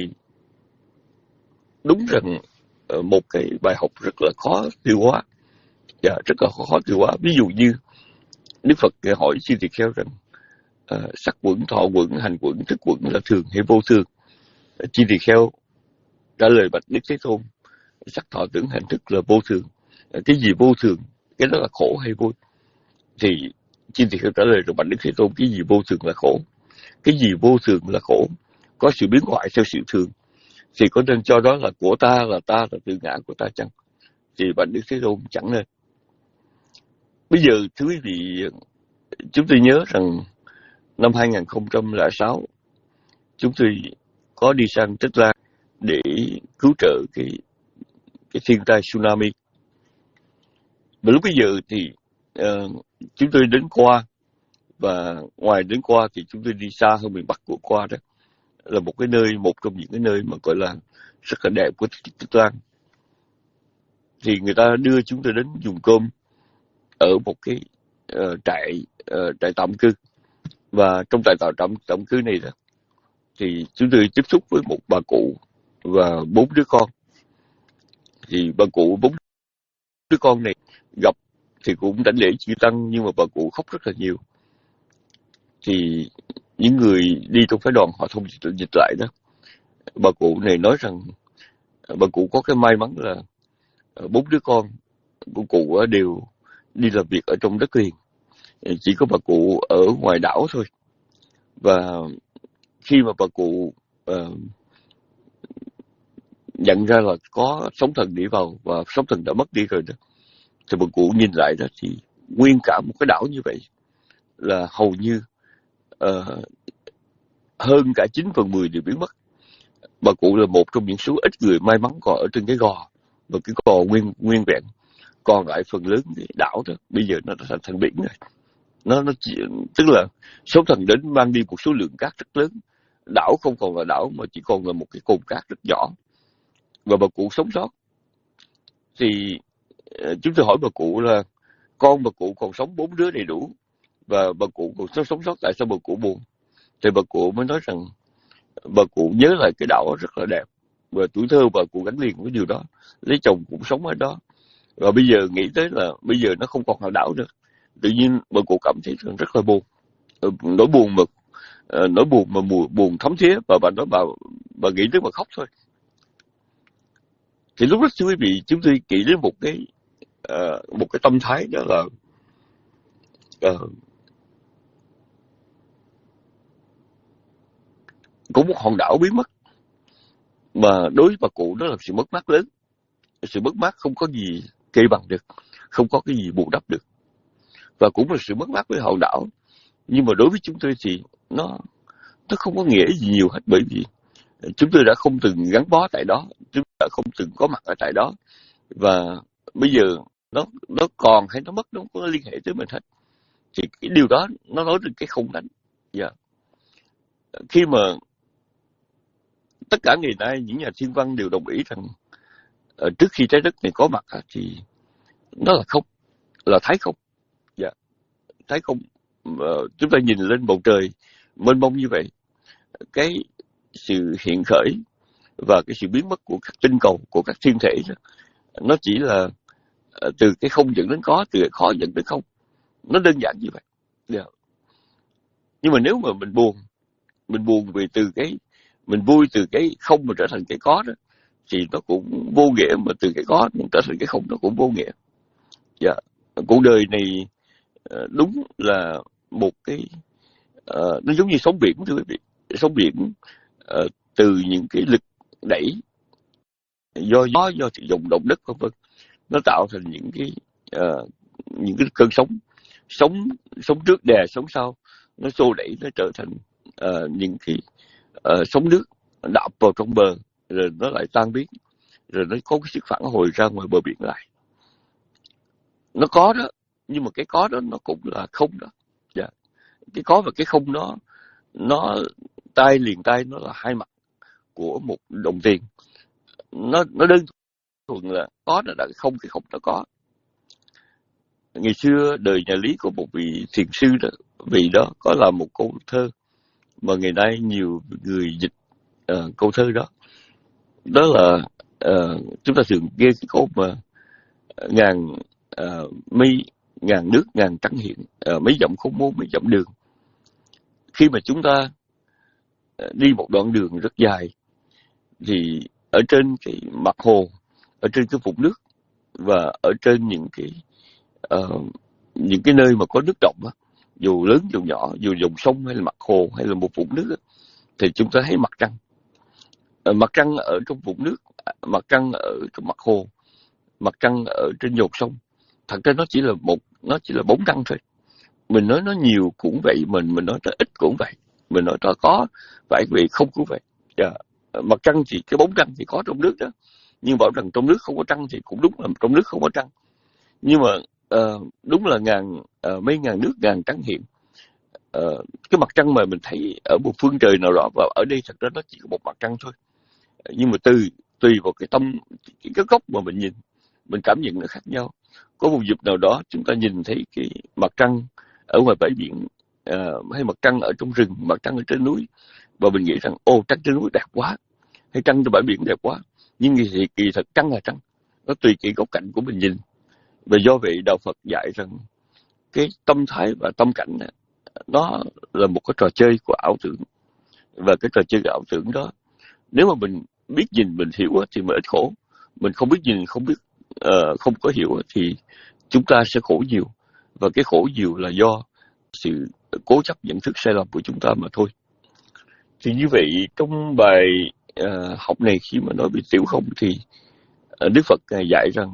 đúng rằng uh, một cái bài học rất là khó tiêu hóa, và rất là khó tiêu hóa. Ví dụ như Đức Phật hỏi chư tỳ kheo rằng uh, sắc quẩn, thọ quẩn, hành quẩn, thức quẩn là thường hay vô thường? Chư tỳ kheo trả lời bạch Đức Thế Tôn: sắc, thọ, tưởng, hành, thức là vô thường. Cái gì vô thường? Cái đó là khổ hay vui? Thì chư tỳ kheo trả lời rồi bạch Đức Thế Tôn: cái gì vô thường là khổ? Cái gì vô thường là khổ? Có sự biến hoại theo sự thường. Thì có nên cho đó là của ta, là ta, là tự ngã của ta chăng? Thì bạch Đức Thế Tôn: chẳng nên. Bây giờ thưa quý vị, chúng tôi nhớ rằng năm hai nghìn không trăm lẻ sáu chúng tôi có đi sang Tích Lan để cứu trợ cái cái thiên tai tsunami. Và lúc bây giờ thì uh, chúng tôi đến Qua, và ngoài đến Qua thì chúng tôi đi xa hơn miền Bắc của Qua, đó là một cái nơi, một trong những cái nơi mà gọi là rất là đẹp của Tích Lan. Thì người ta đưa chúng tôi đến dùng cơm ở một cái uh, trại uh, trại tạm cư. Và trong trại tạm tạm cư này đó thì chúng tôi tiếp xúc với một bà cụ và bốn đứa con. Thì bà cụ bốn đứa con này gặp thì cũng đảnh lễ chư tăng, nhưng mà bà cụ khóc rất là nhiều. Thì những người đi trong phái đoàn họ thông dịch, dịch lại đó, bà cụ này nói rằng bà cụ có cái may mắn là bốn đứa con của cụ đều đi làm việc ở trong đất liền, chỉ có bà cụ ở ngoài đảo thôi. Và khi mà bà cụ uh, nhận ra là có sóng thần đi vào và sóng thần đã mất đi rồi đó, thì bà cụ nhìn lại đó thì nguyên cả một cái đảo như vậy là hầu như uh, hơn cả chín phần mười đều biến mất. Bà cụ là một trong những số ít người may mắn còn ở trên cái gò, và cái gò nguyên nguyên vẹn. Còn lại phần lớn cái đảo đó bây giờ nó đã thành thành biển rồi. Nó nó chỉ, tức là sóng thần đến mang đi một số lượng cát rất lớn. Đảo không còn là đảo mà chỉ còn là một cái cồn cát rất nhỏ. Và bà cụ sống sót. Thì chúng tôi hỏi bà cụ là con bà cụ còn sống bốn đứa đầy đủ, và bà cụ còn sống sót, tại sao bà cụ buồn? Thì bà cụ mới nói rằng bà cụ nhớ lại cái đảo rất là đẹp, và tuổi thơ bà cụ gắn liền với điều đó, lấy chồng cũng sống ở đó. Và bây giờ nghĩ tới là bây giờ nó không còn là đảo nữa, tự nhiên bà cụ cảm thấy rất là buồn. Nỗi buồn mà nỗi buồn mà mùa buồn thấm thía, và bà nói bà bà nghĩ tới mà khóc thôi. Thì lúc đó thưa quý vị, chúng tôi nghĩ đến một cái uh, một cái tâm thái, đó là uh, có một hòn đảo biến mất, mà đối với bà cụ đó là sự mất mát lớn. Sự mất mát không có gì kê bằng được, không có cái gì bù đắp được, và cũng là sự mất mát với hòn đảo. Nhưng mà đối với chúng tôi thì nó nó không có nghĩa gì nhiều hết, bởi vì chúng tôi đã không từng gắn bó tại đó, chúng tôi đã không từng có mặt ở tại đó, và bây giờ nó nó còn hay nó mất nó không có liên hệ tới mình hết. Thì cái điều đó nó nói đến cái không đánh. Yeah. Khi mà tất cả ngày nay những nhà thiên văn đều đồng ý rằng uh, trước khi trái đất này có mặt thì nó là không, là thái không. Yeah. Thái không. Uh, chúng ta nhìn lên bầu trời mênh mông như vậy, cái sự hiện khởi và cái sự biến mất của các tinh cầu, của các thiên thể đó, nó chỉ là uh, từ cái không dẫn đến có, từ cái khó dẫn đến không. Nó đơn giản như vậy. Yeah. Nhưng mà nếu mà mình buồn, mình buồn vì từ cái, mình vui từ cái không mà trở thành cái có đó, thì nó cũng vô nghĩa, mà từ cái có trở thành cái không nó cũng vô nghĩa. Yeah. Cuộc đời này đúng là một cái uh, nó giống như sóng biển thưa quý vị. Sóng biển uh, từ những cái lực đẩy do gió, do sự động động đất vân vân, nó tạo thành những cái uh, những cái cơn sóng sóng sóng trước đè sóng sau, nó xô đẩy, nó trở thành uh, những cái uh, sóng nước đạp vào trong bờ, rồi nó lại tan biến, rồi nó có cái sức phản hồi ra ngoài bờ biển lại. Nó có đó, nhưng mà cái có đó nó cũng là không đó. Yeah. Cái có và cái không đó, nó tay liền tay, nó là hai mặt của một đồng tiền. Nó nó đơn thuần là có nó đã không, cái không nó có. Ngày xưa đời nhà Lý có một vị thiền sư đó, vị đó có làm một câu thơ mà ngày nay nhiều người dịch uh, câu thơ đó. Đó là uh, chúng ta thường nghe cái câu mà ngàn uh, mây, ngàn nước, ngàn trăng hiện, uh, mấy dặm không môn, mấy dặm đường. Khi mà chúng ta uh, đi một đoạn đường rất dài, thì ở trên cái mặt hồ, ở trên cái vùng nước, và ở trên những cái uh, những cái nơi mà có nước động á, dù lớn dù nhỏ, dù dòng sông hay là mặt hồ hay là một vùng nước á, thì chúng ta thấy mặt trăng. Uh, mặt trăng ở trong vùng nước, mặt trăng ở trong mặt hồ, mặt trăng ở trên dòng sông, thật ra nó chỉ là một, nó chỉ là bóng trăng thôi. Mình nói nó nhiều cũng vậy, mình mình nói nó ít cũng vậy, mình nói nó có phải vậy không cũng vậy. Yeah. Mặt trăng thì cái bóng trăng thì có trong nước đó, nhưng bảo rằng trong nước không có trăng thì cũng đúng là trong nước không có trăng. Nhưng mà uh, đúng là ngàn uh, mấy ngàn nước, ngàn trăng hiện. Uh, cái mặt trăng mà mình thấy ở một phương trời nào đó, và ở đây thật ra nó chỉ có một mặt trăng thôi. Nhưng mà từ tùy vào cái tâm, cái, cái góc mà mình nhìn, mình cảm nhận nó khác nhau. Có một dịp nào đó chúng ta nhìn thấy cái mặt trăng ở ngoài bãi biển, uh, hay mặt trăng ở trong rừng, mặt trăng ở trên núi, và mình nghĩ rằng ô, trăng trên núi đẹp quá, hay trăng trên bãi biển đẹp quá. Nhưng thì kỳ thật trăng là trăng, nó tùy cái góc cạnh của mình nhìn. Và do vậy đạo Phật dạy rằng cái tâm thái và tâm cảnh này, nó là một cái trò chơi của ảo tưởng. Và cái trò chơi của ảo tưởng đó, nếu mà mình biết nhìn, mình hiểu thì mình ít khổ. Mình không biết nhìn, không biết uh, không có hiểu thì chúng ta sẽ khổ nhiều. Và cái khổ nhiều là do sự cố chấp nhận thức sai lầm của chúng ta mà thôi. Thì như vậy trong bài uh, học này, khi mà nói về tiểu không, thì uh, Đức Phật uh, dạy rằng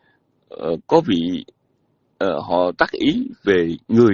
uh, có vị uh, họ tác ý về người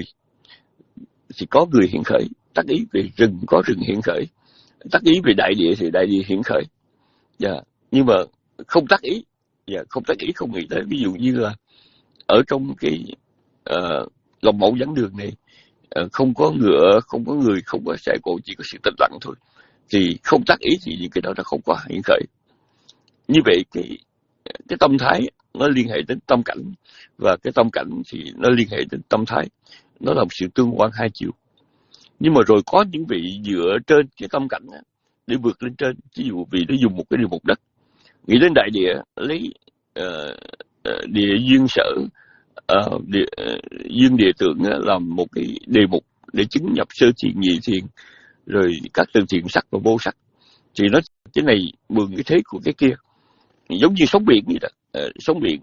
thì có người hiện khởi, tác ý về rừng có rừng hiện khởi, tác ý về đại địa thì đại địa hiện khởi. Yeah. Nhưng mà không tác ý, yeah, không tác ý không nghĩ tới. Ví dụ như là ở trong cái uh, lòng mẫu dẫn đường này, uh, không có ngựa, không có người, không có xe cộ, chỉ có sự tĩnh lặng thôi. Thì không tác ý thì những cái đó nó không có hiện khởi. Như vậy cái cái tâm thái nó liên hệ đến tâm cảnh, và cái tâm cảnh thì nó liên hệ đến tâm thái. Nó là một sự tương quan hai chiều. Nhưng mà rồi có những vị dựa trên cái tâm cảnh để vượt lên trên. Ví dụ vì nó dùng một cái điều mục đất, nghĩ đến đại địa, lấy uh, uh, địa duyên sở, uh, địa, uh, duyên địa tượng uh, làm một cái đề mục để chứng nhập sơ thiền, nhị thiền, rồi các từ thiện sắc và vô sắc. Thì nó cái này mượn cái thế của cái kia, giống như sóng biển vậy đó. Uh, sóng biển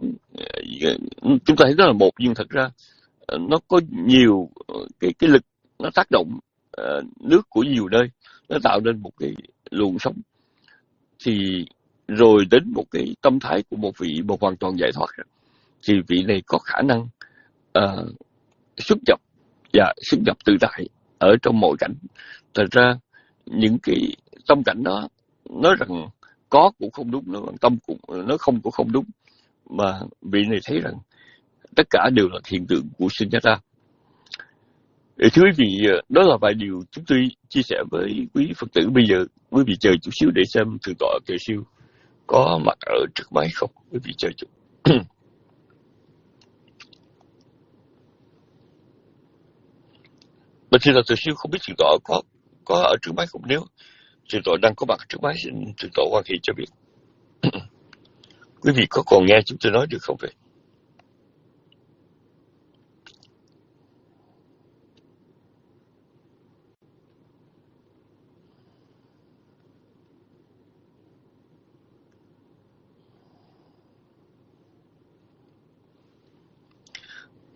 uh, chúng ta thấy đó là một, nhưng thật ra uh, nó có nhiều uh, cái cái lực nó tác động uh, nước của nhiều nơi, nó tạo nên một cái luồng sóng. Thì rồi đến một cái tâm thái của một vị mà hoàn toàn giải thoát, thì vị này có khả năng uh, xuất nhập và xuất nhập tự tại ở trong mọi cảnh. Thật ra những cái tâm cảnh đó nói rằng có cũng không đúng, nói rằng tâm cũng nó không cũng không đúng, mà vị này thấy rằng tất cả đều là hiện tượng của sinh ra. Thưa quý vị, đó là vài điều chúng tôi chia sẻ với quý Phật tử. Bây giờ quý vị chờ chút xíu để xem thượng tọa Tuệ Siêu có mặt ở trước máy không. Quý vị chờ chút. Bên thượng tọa Tuệ Siêu không biết thượng tọa có có ở trước máy không. Nếu thượng tọa đang có mặt trước máy, xin thượng tọa quan hệ cho biết. Quý vị có còn nghe chúng tôi nói được không vậy?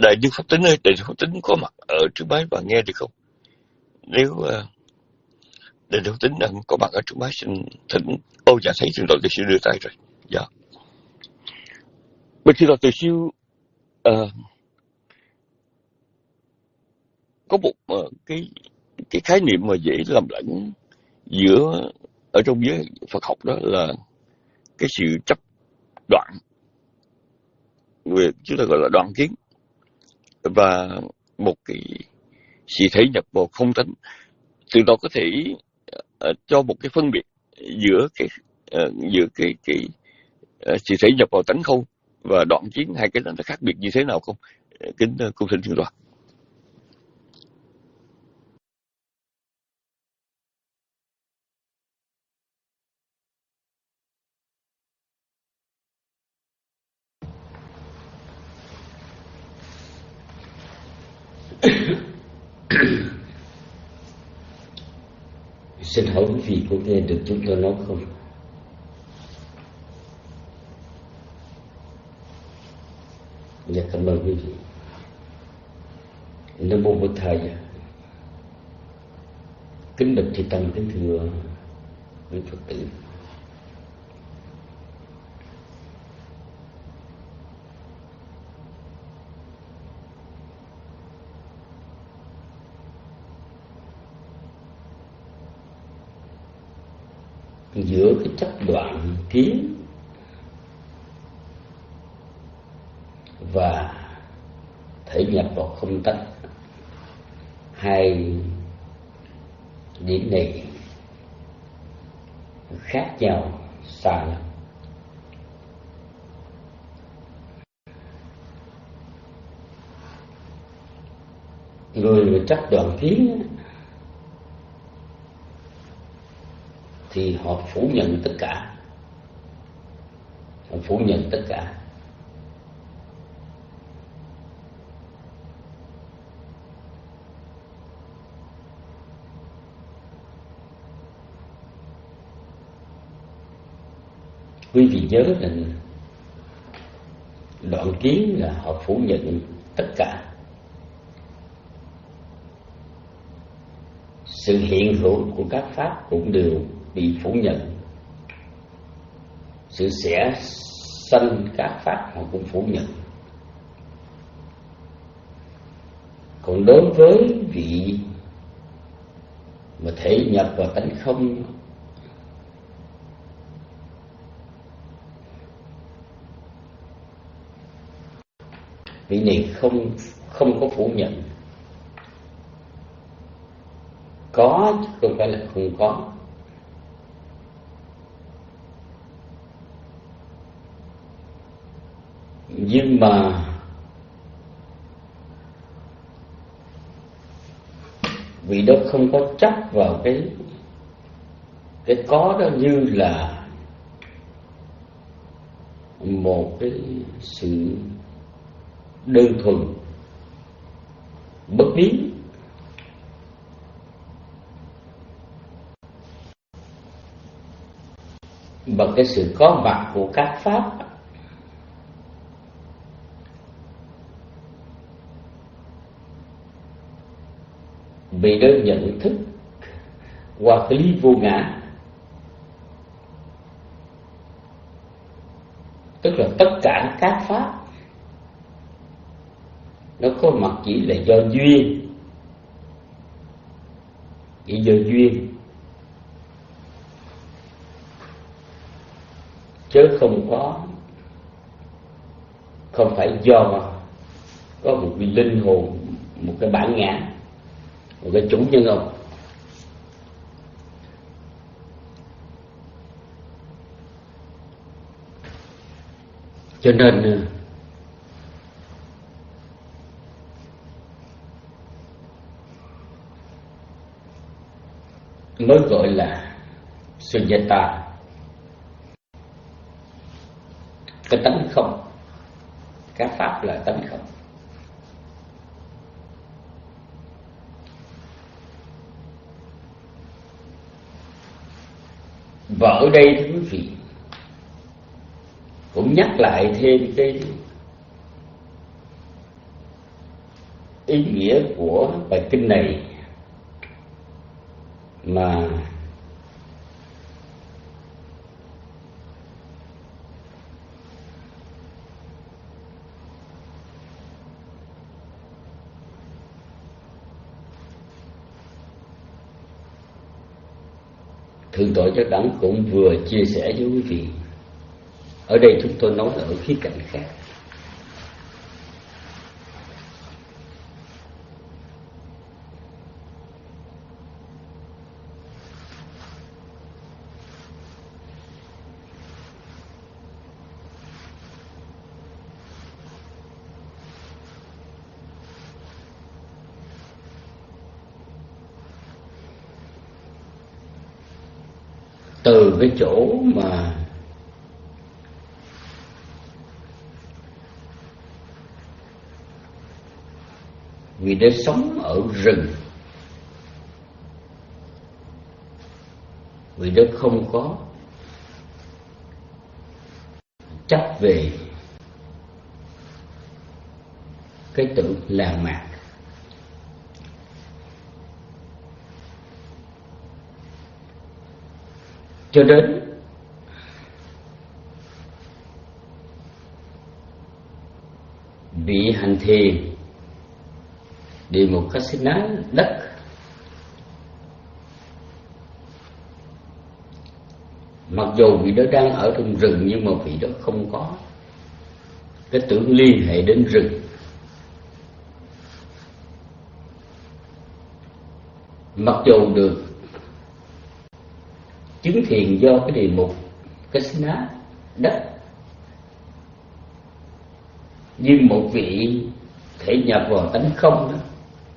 Đại đức Pháp Tính ơi, Đại đức Pháp Tính có mặt ở trước máy và nghe được không? Nếu uh, Đại đức Pháp Tính đang có mặt ở trước máy, xin thỉnh. Ô, dạ thấy Thượng tọa Từ Siêu đưa tay rồi. Dạ. Bên Thượng tọa Từ Siêu uh, có một uh, cái cái khái niệm mà dễ lầm lẫn giữa ở trong giới Phật học, đó là cái sự chấp đoạn, người chúng ta gọi là đoạn kiến, và một cái sự thể nhập vào không tánh. Từ đó có thể uh, cho một cái phân biệt giữa cái uh, giữa cái cái uh, sự thể nhập vào tánh không và đoạn kiến, hai cái đó nó khác biệt như thế nào không? Kính uh, cung thỉnh Thượng tọa. Xin hỏi quý vị có nghe được chúng tôi nói không? Dạ, cảm ơn quý vị. Nam mô Bổn Thầy. Kính bạch Thầy Tăng, kính thưa quý Phật tử. Giữa cái chấp đoạn kiến và thể nhập vào không tánh, hai điểm này khác nhau xa lắm. Người mà chấp đoạn kiến thì họ phủ nhận tất cả, họ phủ nhận tất cả. Quý vị nhớ rằng đoạn kiến là họ phủ nhận tất cả. Sự hiện hữu của các pháp cũng đều bị phủ nhận. Sự sẽ sanh các pháp họ cũng phủ nhận. Còn đối với vị mà thể nhập vào tánh không, vị này không không có phủ nhận. Có chứ không phải là không có. Nhưng mà vị đó không có chấp vào cái cái có đó như là một cái sự đơn thuần bất biến. Và cái sự có mặt của các pháp bị đó nhận thức qua cái lý vô ngã, tức là tất cả các pháp nó có mặt chỉ là do duyên, chỉ do duyên, chứ không có không phải do có một cái linh hồn, một cái bản ngã, một cái chủ nhân ông. Cho nên mới gọi là sunyata, cái tánh không. Các pháp là tánh không. Và ở đây thì quý vị cũng nhắc lại thêm cái ý nghĩa của bài kinh này mà Thượng tọa Giác Đẳng cũng vừa chia sẻ với quý vị. Ở đây chúng tôi nói ở khía cạnh khác. Từ cái chỗ mà vì đã sống ở rừng, vì đã không có chấp về cái tưởng làng mạc, cho đến bị hành thiền đi một cái xích ná đất, mặc dù vị đó đang ở trong rừng nhưng mà vị đó không có cái tưởng liên hệ đến rừng. Mặc dù được chứng thiền do cái đề mục cái xích ná đất, nhưng một vị thể nhập vào tánh không đó,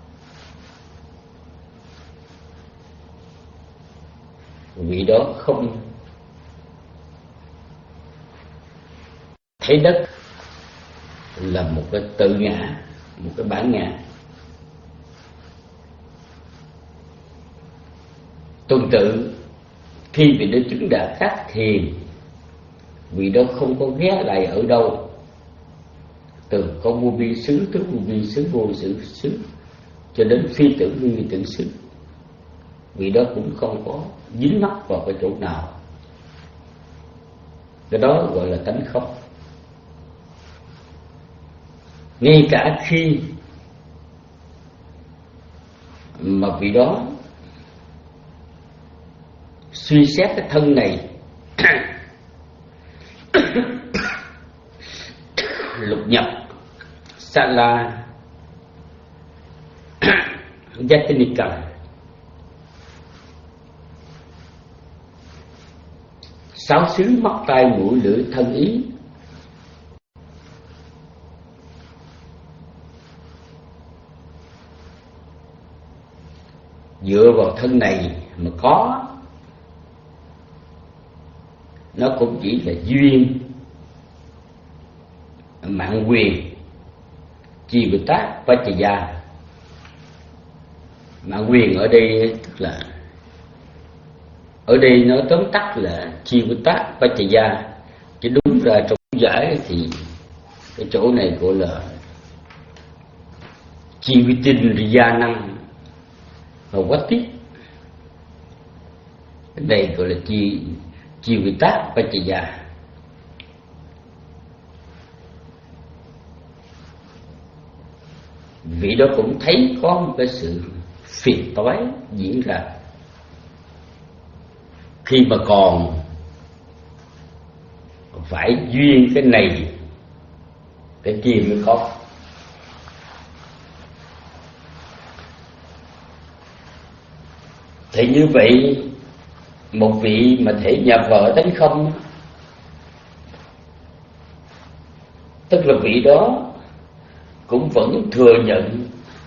vị đó không thấy đất là một cái tự ngã, một cái bản ngã. Tương tự khi vị đó chứng đạt khác thiền, vị đó không có ghé lại ở đâu, từ có vô vi xứ tới vô vi xứ, vô sự xứ cho đến phi tưởng vi tưởng xứ, vị đó cũng không có dính mắc vào cái chỗ nào. Cái đó gọi là tánh không. Ngay cả khi mà vị đó suy xét cái thân này lục nhập Sala Yatinika, sáu xứ mắt tai mũi lưỡi thân ý, dựa vào thân này mà có, nó cũng chỉ là duyên mạng quyền chi bồ tát Pachaya. Mạng quyền ở đây tức là ở đây nó tóm tắt là chi bồ tát Pachaya, chứ đúng ra trong giải thì cái chỗ này gọi là chi vi tinh riya năng và quá tiếp. Cái này gọi là chi chi vi tát Pachaya. Vị đó cũng thấy có một cái sự phiền toái diễn ra khi mà còn phải duyên cái này cái kia mới có. Thì như vậy, một vị mà thể nhập vào tánh không, tức là vị đó cũng vẫn thừa nhận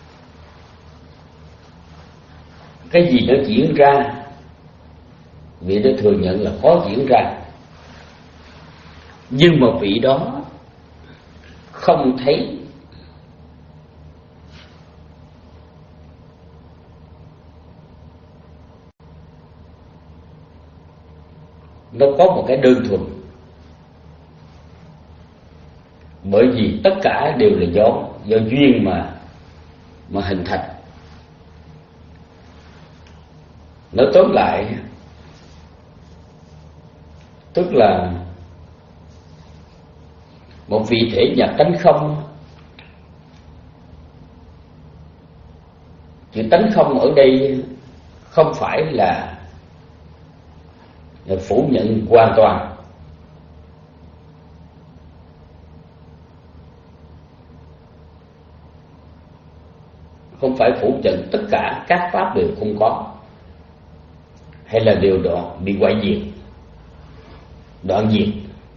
cái gì nó diễn ra, vị đó thừa nhận là có diễn ra, nhưng mà vị đó không thấy nó có một cái đơn thuần, bởi vì tất cả đều là do do duyên mà mà hình thành. Nói tóm lại, tức là một vị thể nhập tánh không. Chữ tánh không ở đây không phải là phủ nhận hoàn toàn, không phải phủ nhận tất cả các pháp đều không có, hay là đều đoạn bị hoại diệt, đoạn diệt.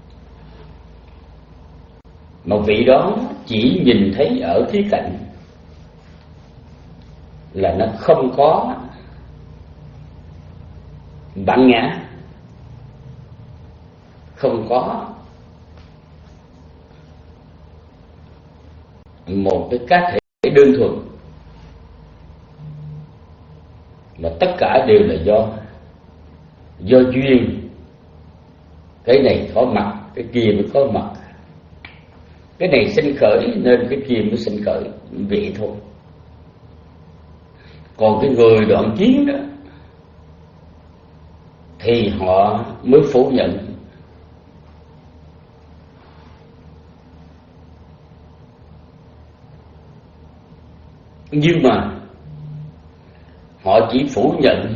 Mà vị đó chỉ nhìn thấy ở khía cạnh là nó không có bản ngã, không có một cái cá thể đơn thuần, mà tất cả đều là do do duyên. Cái này có mặt, cái kia mới có mặt. Cái này sinh khởi nên cái kia mới sinh khởi, vậy thôi. Còn cái người đoạn kiến đó thì họ mới phủ nhận. Nhưng mà họ chỉ phủ nhận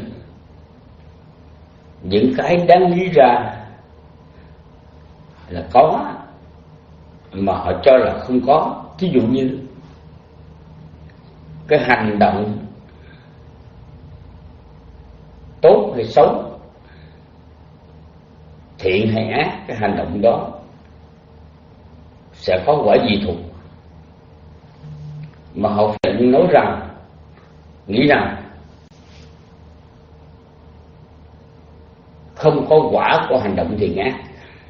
những cái đáng lý ra là có, mà họ cho là không có. Ví dụ như cái hành động tốt hay xấu, thiện hay ác, cái hành động đó sẽ có quả gì thuộc. Mà họ vẫn nói rằng, nghĩ rằng không có quả của hành động thiện ác,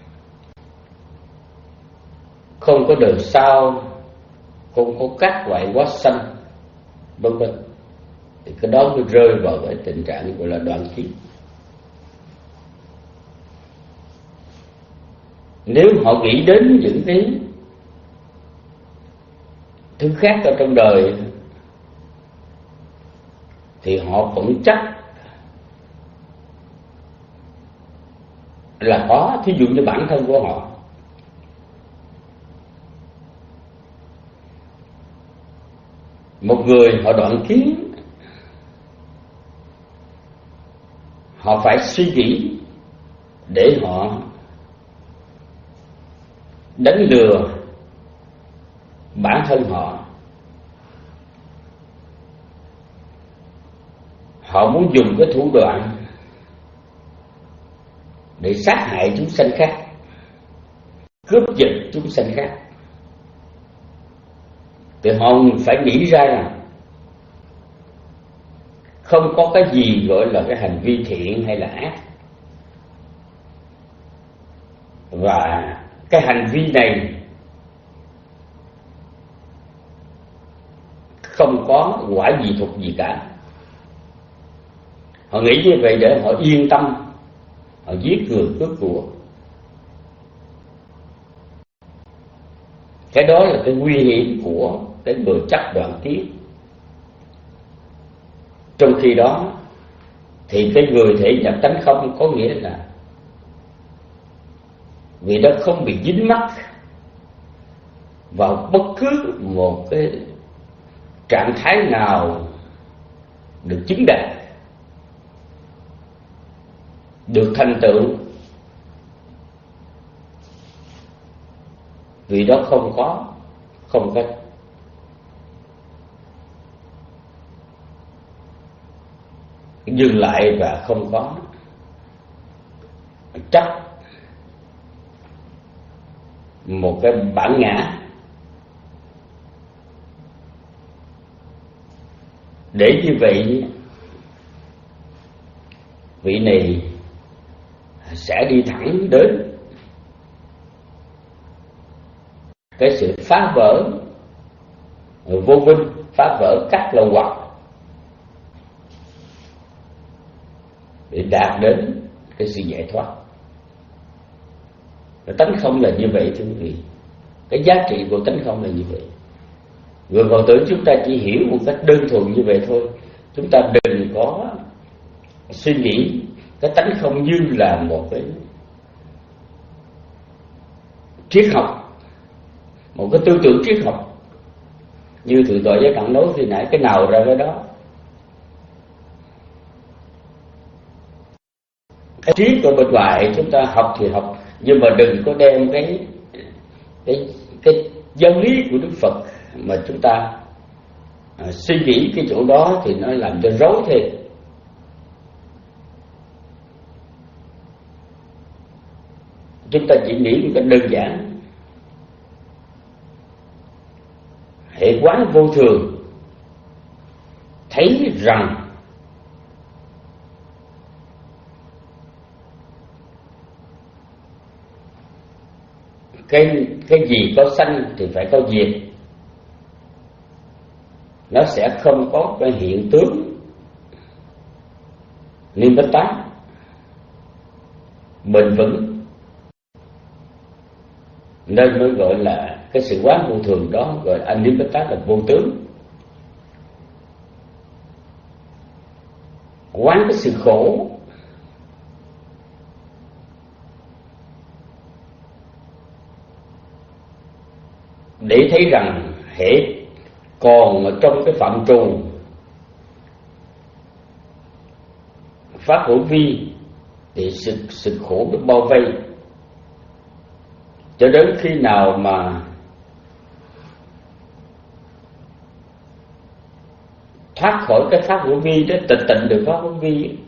không có đời sau, không có các loại hóa sanh, vân vân. Thì cái đó mới rơi vào cái tình trạng gọi là đoạn kiến. Nếu họ nghĩ đến những cái thứ khác ở trong đời thì họ vẫn chắc là có. Thí dụ như bản thân của họ, một người họ đoạn kiến, họ phải suy nghĩ để họ đánh lừa bản thân họ. Họ muốn dùng cái thủ đoạn để sát hại chúng sanh khác, cướp giật chúng sanh khác. Thì họ phải nghĩ ra rằng không có cái gì gọi là cái hành vi thiện hay là ác, và cái hành vi này không có quả gì thuộc gì cả. Họ nghĩ như vậy để họ yên tâm, họ giết người cướp của. Cái đó là cái nguy hiểm của cái người chấp đoạn kiến. Trong khi đó thì cái người thể nhập tánh không có nghĩa là vì đó không bị dính mắc vào bất cứ một cái trạng thái nào được chứng đạt, được thành tựu. Vì đó không có không có dừng lại và không có chấp một cái bản ngã. Để như vậy vị này sẽ đi thẳng đến cái sự phá vỡ vô minh, phá vỡ các lậu hoặc để đạt đến cái sự giải thoát. Cái tánh không là như vậy thưa quý vị. Cái giá trị của tánh không là như vậy. Người còn tưởng chúng ta chỉ hiểu một cách đơn thuần như vậy thôi. Chúng ta đừng có suy nghĩ cái tánh không như là một cái triết học, một cái tư tưởng triết học. Như Thượng tọa Giác Đẳng nói khi nãy, cái nào ra cái đó. Cái triết ở bên ngoài chúng ta học thì học, nhưng mà đừng có đem cái cái cái giáo lý của Đức Phật mà chúng ta à, suy nghĩ cái chỗ đó thì nó làm cho rối thêm. Chúng ta chỉ nghĩ một cách đơn giản, hệ quán vô thường, thấy rằng cái cái gì có sanh thì phải có diệt, nó sẽ không có cái hiện tướng niêm bất tác bền vững, nên mới gọi là cái sự quán vô thường đó, gọi là niêm bất tác là vô tướng. Quán cái sự khổ, để thấy rằng hệ còn ở trong cái phạm trù pháp hữu vi thì sự, sự khổ được bao vây, cho đến khi nào mà thoát khỏi cái pháp hữu vi đó, tịch tịnh được pháp hữu vi,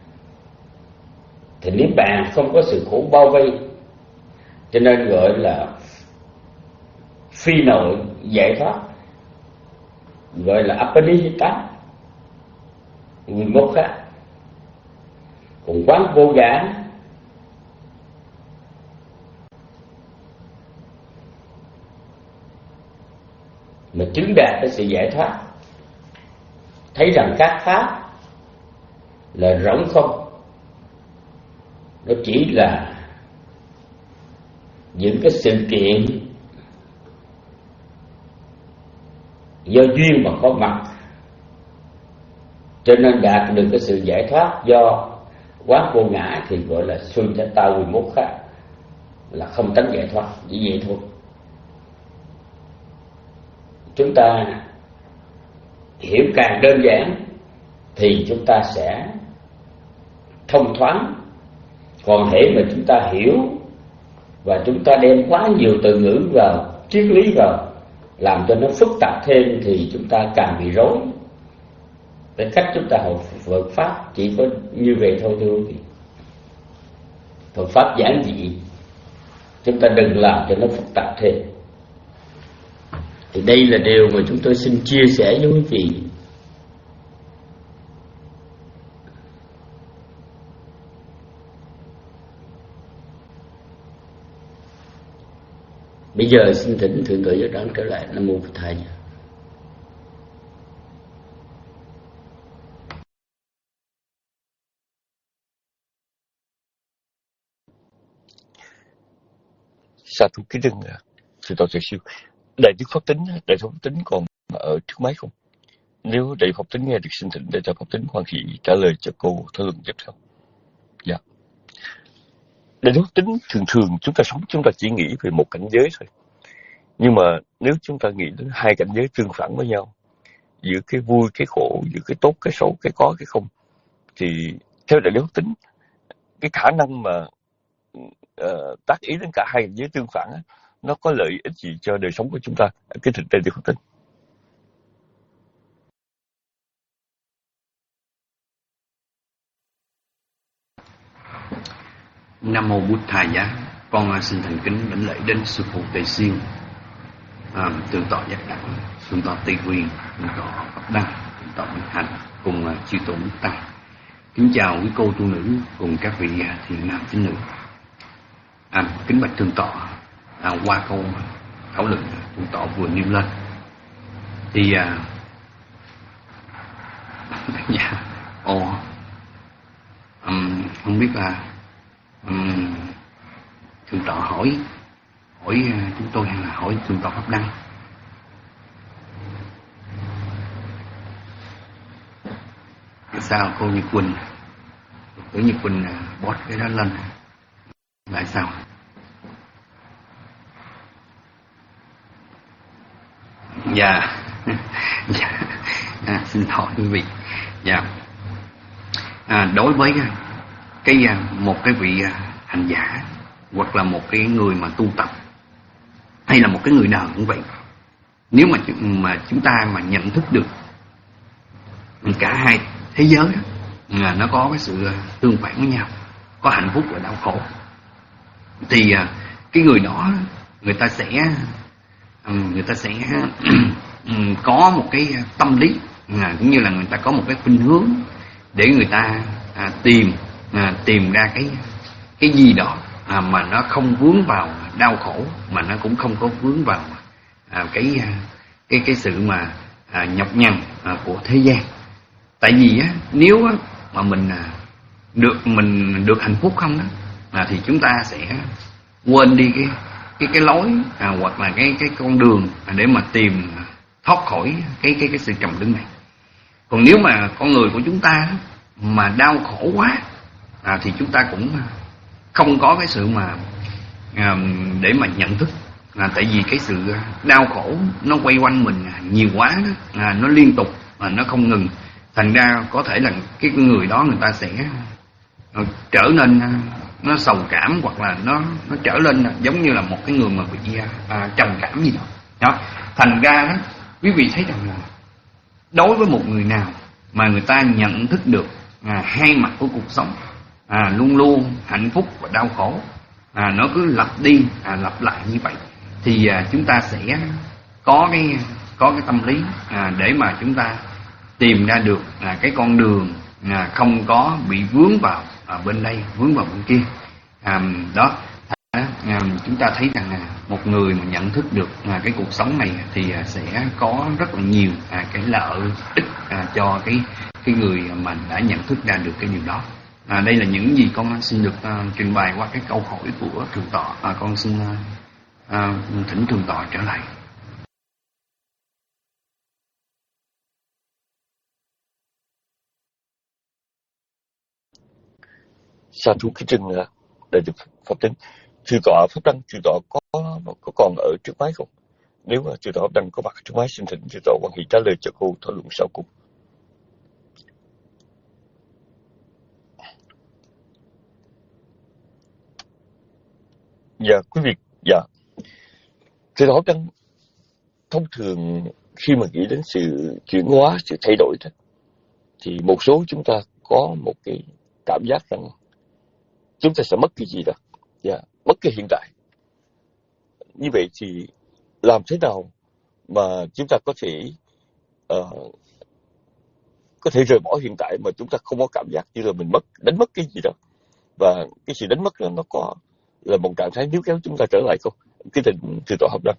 thì niết bàn không có sự khổ bao vây, cho nên gọi là phi nội giải thoát, gọi là apanihita vimokkha. Còn quán vô ngã mà chứng đạt cái sự giải thoát, thấy rằng các pháp là rỗng không, nó chỉ là những cái sự kiện do duyên mà có mặt, cho nên đạt được cái sự giải thoát do quán vô ngã thì gọi là sunyata vimokkha, là không tánh giải thoát, chỉ vậy thôi. Chúng ta hiểu càng đơn giản thì chúng ta sẽ thông thoáng. Còn hễ mà chúng ta hiểu và chúng ta đem quá nhiều từ ngữ vào, triết lý vào, làm cho nó phức tạp thêm thì chúng ta càng bị rối. Cái cách chúng ta học Phật pháp chỉ có như vậy thôi thưa quý vị. Phật pháp giản dị, chúng ta đừng làm cho nó phức tạp thêm. Thì đây là điều mà chúng tôi xin chia sẻ với quý vị. Bây giờ xin thỉnh Thượng tọa Giác Đẳng trở lại. Nam mô Phật Thầy. Sa thú kính đừng Thượng tọa Tuệ Siêu. Đại đức Pháp Tính, Đại đức Pháp Tính còn ở trước máy không? Nếu Đại đức Pháp Tính nghe được xin thỉnh Đại đức Pháp Tính hoan hỷ trả lời cho cô thảo luận tiếp theo. Dạ. Đại đức Pháp Tính, thường thường chúng ta sống chúng ta chỉ nghĩ về một cảnh giới thôi. Nhưng mà nếu chúng ta nghĩ đến hai cảnh giới tương phản với nhau, giữa cái vui, cái khổ, giữa cái tốt, cái xấu, cái có, cái không, thì theo Đại đức Pháp Tính, cái khả năng mà uh, tác ý đến cả hai cảnh giới tương phản á, nó có lợi ích gì cho đời sống của chúng ta? Cái thực tế Đại đức Pháp Tính. Nam mô Bụt Thầy Giá. Con xin thành kính lãnh lễ đến sư phụ Tề Siêu, à, Thượng tọa Giác Đẳng, Thượng tọa Tây Nguyên, Thượng tọa Pháp Đăng, Thượng tọa Minh Hạnh cùng uh, chư tổ Đức Tăng. Kính chào quý cô tu nữ cùng các vị uh, thiện nam tín nữ. À, kính bạch Thượng tọa, à, qua câu thảo luận Thượng tọa vừa nêu lên thì uh, dạ, ồ, um, không biết là um, Thượng tọa hỏi hỏi chúng tôi hay là hỏi Thượng tọa Pháp Đăng? sao cô Nhật Quỳnh, cô Nhật Quỳnh post cái đó lên lại sao? Dạ, dạ. À, xin lỗi quý vị. Dạ. À, đối với cái một cái vị hành giả hoặc là một cái người mà tu tập hay là một cái người đời cũng vậy, nếu mà mà chúng ta mà nhận thức được cả hai thế giới đó, là nó có cái sự tương phản với nhau, có hạnh phúc và đau khổ, thì cái người đó người ta sẽ người ta sẽ có một cái tâm lý, cũng như là người ta có một cái khuynh hướng để người ta à, tìm à, tìm ra cái cái gì đó à, mà nó không vướng vào đau khổ, mà nó cũng không có vướng vào à, cái cái cái sự mà à, nhọc nhằn à, của thế gian. Tại vì á, nếu á, mà mình à, được mình được hạnh phúc không đó, à, thì chúng ta sẽ quên đi cái cái cái lối à, hoặc là cái cái con đường à, để mà tìm thoát khỏi cái cái cái sự trầm luân này. Còn nếu mà con người của chúng ta mà đau khổ quá à, thì chúng ta cũng không có cái sự mà à, để mà nhận thức à, tại vì cái sự đau khổ nó quay quanh mình nhiều quá đó, à, nó liên tục mà nó không ngừng, thành ra có thể là cái người đó người ta sẽ à, trở nên à, nó sầu cảm, hoặc là nó nó trở lên giống như là một cái người mà bị à, trầm cảm gì đó. Đó, thành ra đó quý vị thấy rằng là đối với một người nào mà người ta nhận thức được à, hai mặt của cuộc sống, à, luôn luôn hạnh phúc và đau khổ, à, nó cứ lặp đi à, lặp lại như vậy, thì à, chúng ta sẽ có cái có cái tâm lý à, để mà chúng ta tìm ra được à, cái con đường à, không có bị vướng vào à, bên đây vướng vào bên kia. À, đó à, chúng ta thấy rằng à, một người mà nhận thức được à, cái cuộc sống này thì à, sẽ có rất là nhiều à, cái lợi ích à, cho cái cái người mà đã nhận thức ra được cái điều đó. À, đây là những gì con xin được uh, trình bày qua cái câu hỏi của thượng tọa. À, con xin uh, uh, thỉnh thượng tọa trở lại. Sa thú kính trân đại đức Pháp Đăng. Thượng tọa Pháp Đăng, thượng tọa có có còn ở trước máy không? Nếu mà thượng tọa Pháp Đăng có mặt trước máy, xin thỉnh thượng tọa quan hệ trả lời cho cô thảo luận sau cùng. Dạ quý vị, dạ thượng tọa Pháp Đăng, thông thường khi mà nghĩ đến sự chuyển hóa, sự thay đổi đó, thì một số chúng ta có một cái cảm giác rằng chúng ta sẽ mất cái gì đó, yeah, mất cái hiện tại. Như vậy thì làm thế nào mà chúng ta có thể uh, có thể rời bỏ hiện tại mà chúng ta không có cảm giác như là mình mất đánh mất cái gì đó, và cái sự đánh mất đó nó có là một trạng thái níu kéo chúng ta trở lại không? Cái tình từ tổ hợp đó.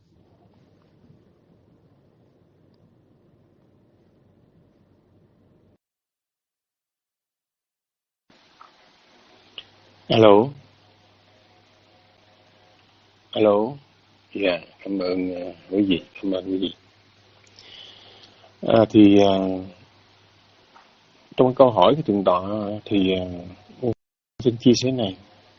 Alo. Alo. Dạ, yeah, cảm ơn uh, quý vị, cảm ơn quý vị. À, thì uh, trong câu hỏi của thượng tọa thì uh, xin chia sẻ này.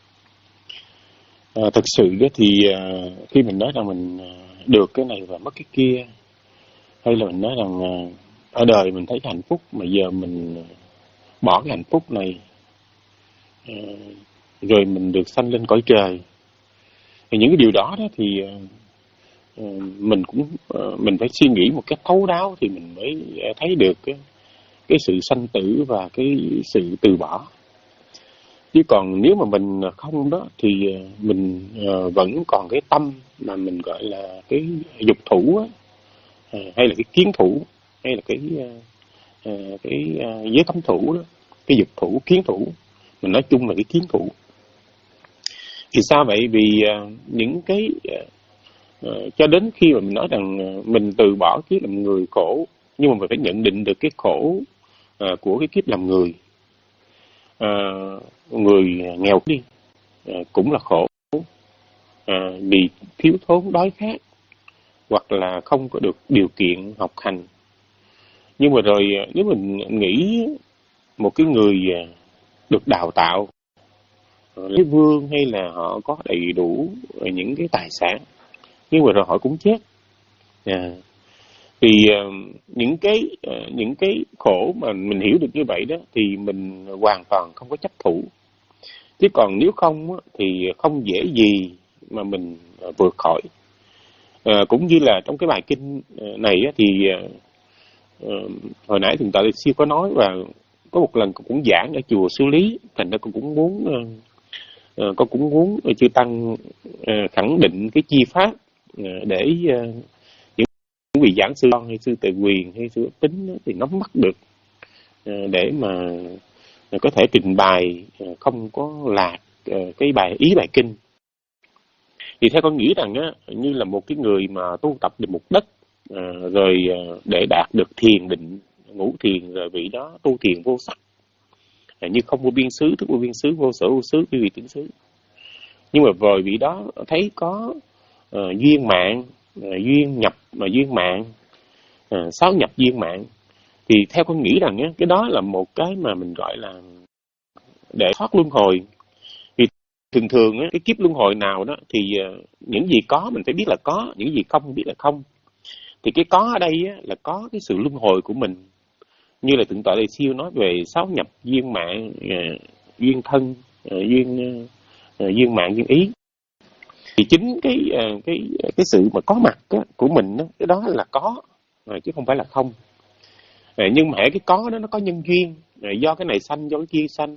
À, thật sự đó thì uh, khi mình nói rằng mình uh, được cái này và mất cái kia, hay là mình nói rằng uh, ở đời mình thấy hạnh phúc mà giờ mình uh, bỏ cái hạnh phúc này, uh, rồi mình được sanh lên cõi trời, thì những cái điều đó đó thì uh, mình cũng uh, mình phải suy nghĩ một cách thấu đáo thì mình mới thấy được cái, cái sự sanh tử và cái sự từ bỏ. Chứ còn nếu mà mình không đó thì mình uh, vẫn còn cái tâm mà mình gọi là cái dục thủ á, uh, hay là cái kiến thủ, hay là cái uh, cái uh, giới cấm thủ đó, cái dục thủ, kiến thủ, mình nói chung là cái kiến thủ. Thì sao vậy? Vì uh, những cái uh, cho đến khi mà mình nói rằng uh, mình từ bỏ kiếp làm người khổ, nhưng mà mình phải nhận định được cái khổ uh, của cái kiếp làm người. Uh, người nghèo đi uh, cũng là khổ, uh, vì thiếu thốn đói khát, hoặc là không có được điều kiện học hành. Nhưng mà rồi nếu mình nghĩ một cái người được đào tạo lấy vương hay là họ có đầy đủ những cái tài sản, nhưng mà rồi họ cũng chết. À, thì uh, những cái uh, những cái khổ mà mình hiểu được như vậy đó thì mình hoàn toàn không có chấp thủ. Chứ còn nếu không thì không dễ gì mà mình uh, vượt khỏi. Uh, cũng như là trong cái bài kinh này thì uh, uh, hồi nãy Thượng tọa Siêu có nói, và có một lần cũng giảng ở chùa Sư Lý, thành ra con cũng muốn uh, uh, con cũng muốn chư tăng uh, khẳng định cái chi pháp uh, để uh, những vị giảng sư hay sư Tề Quyền hay sư Tính thì nắm bắt được để mà có thể trình bày không có lạc cái bài ý bài kinh. Thì theo con nghĩ rằng á, như là một cái người mà tu tập được một đất rồi để đạt được thiền định ngũ thiền, rồi vị đó tu thiền vô sắc, như không vô biên xứ, thức vô biên xứ, vô sở vô xứ, quý vị tưởng xứ. Nhưng mà rồi vị đó thấy có uh, duyên mạng, uh, duyên nhập mà duyên mạng, uh, sáu nhập duyên mạng, thì theo con nghĩ rằng á, cái đó là một cái mà mình gọi là để thoát luân hồi. Thì thường thường á, cái kiếp luân hồi nào đó thì uh, những gì có mình phải biết là có, những gì không biết là không. Thì cái có ở đây á, là có cái sự luân hồi của mình, như là Thượng tọa Đại Siêu nói về sáu nhập duyên mạng, uh, duyên thân, uh, duyên uh, duyên mạng duyên ý. Thì chính cái cái cái sự mà có mặt á, của mình á, cái đó là có chứ không phải là không. Nhưng mà cái có đó nó có nhân duyên, do cái này sanh do cái kia sanh.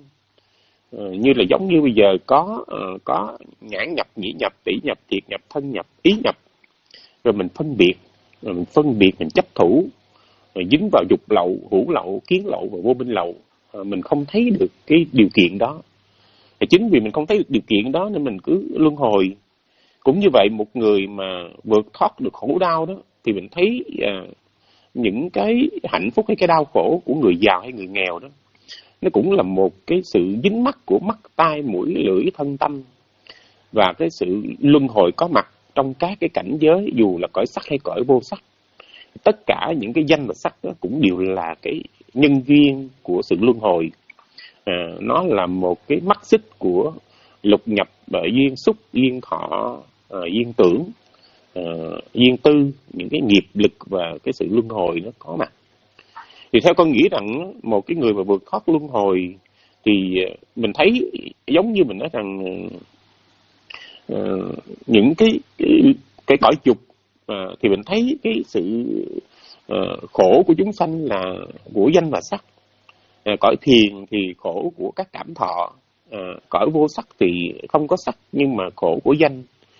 Như là giống như bây giờ có có nhãn nhập, nhĩ nhập, tỷ nhập, thiệt nhập, thân nhập, ý nhập, rồi mình phân biệt, rồi mình phân biệt mình chấp thủ, rồi dính vào dục lậu, hữu lậu, kiến lậu và vô minh lậu, mình không thấy được cái điều kiện đó. Thì chính vì mình không thấy được điều kiện đó nên mình cứ luân hồi. Cũng như vậy, một người mà vượt thoát được khổ đau đó thì mình thấy à, những cái hạnh phúc hay cái đau khổ của người giàu hay người nghèo đó, nó cũng là một cái sự dính mắc của mắt, tai, mũi, lưỡi, thân, tâm, và cái sự luân hồi có mặt trong các cái cảnh giới, dù là cõi sắc hay cõi vô sắc. Tất cả những cái danh và sắc đó cũng đều là cái nhân duyên của sự luân hồi. À, nó là một cái mắt xích của lục nhập, duyên xúc, duyên thọ, à, duyên tưởng, à, duyên tư, những cái nghiệp lực và cái sự luân hồi nó có mặt. Thì theo con nghĩ rằng một cái người mà vượt thoát luân hồi thì mình thấy giống như mình nói rằng uh, những cái cái, cái cõi dục uh, thì mình thấy cái sự uh, khổ của chúng sanh là của danh và sắc. Uh, cõi thiền thì khổ của các cảm thọ, uh, cõi vô sắc thì không có sắc nhưng mà khổ của danh.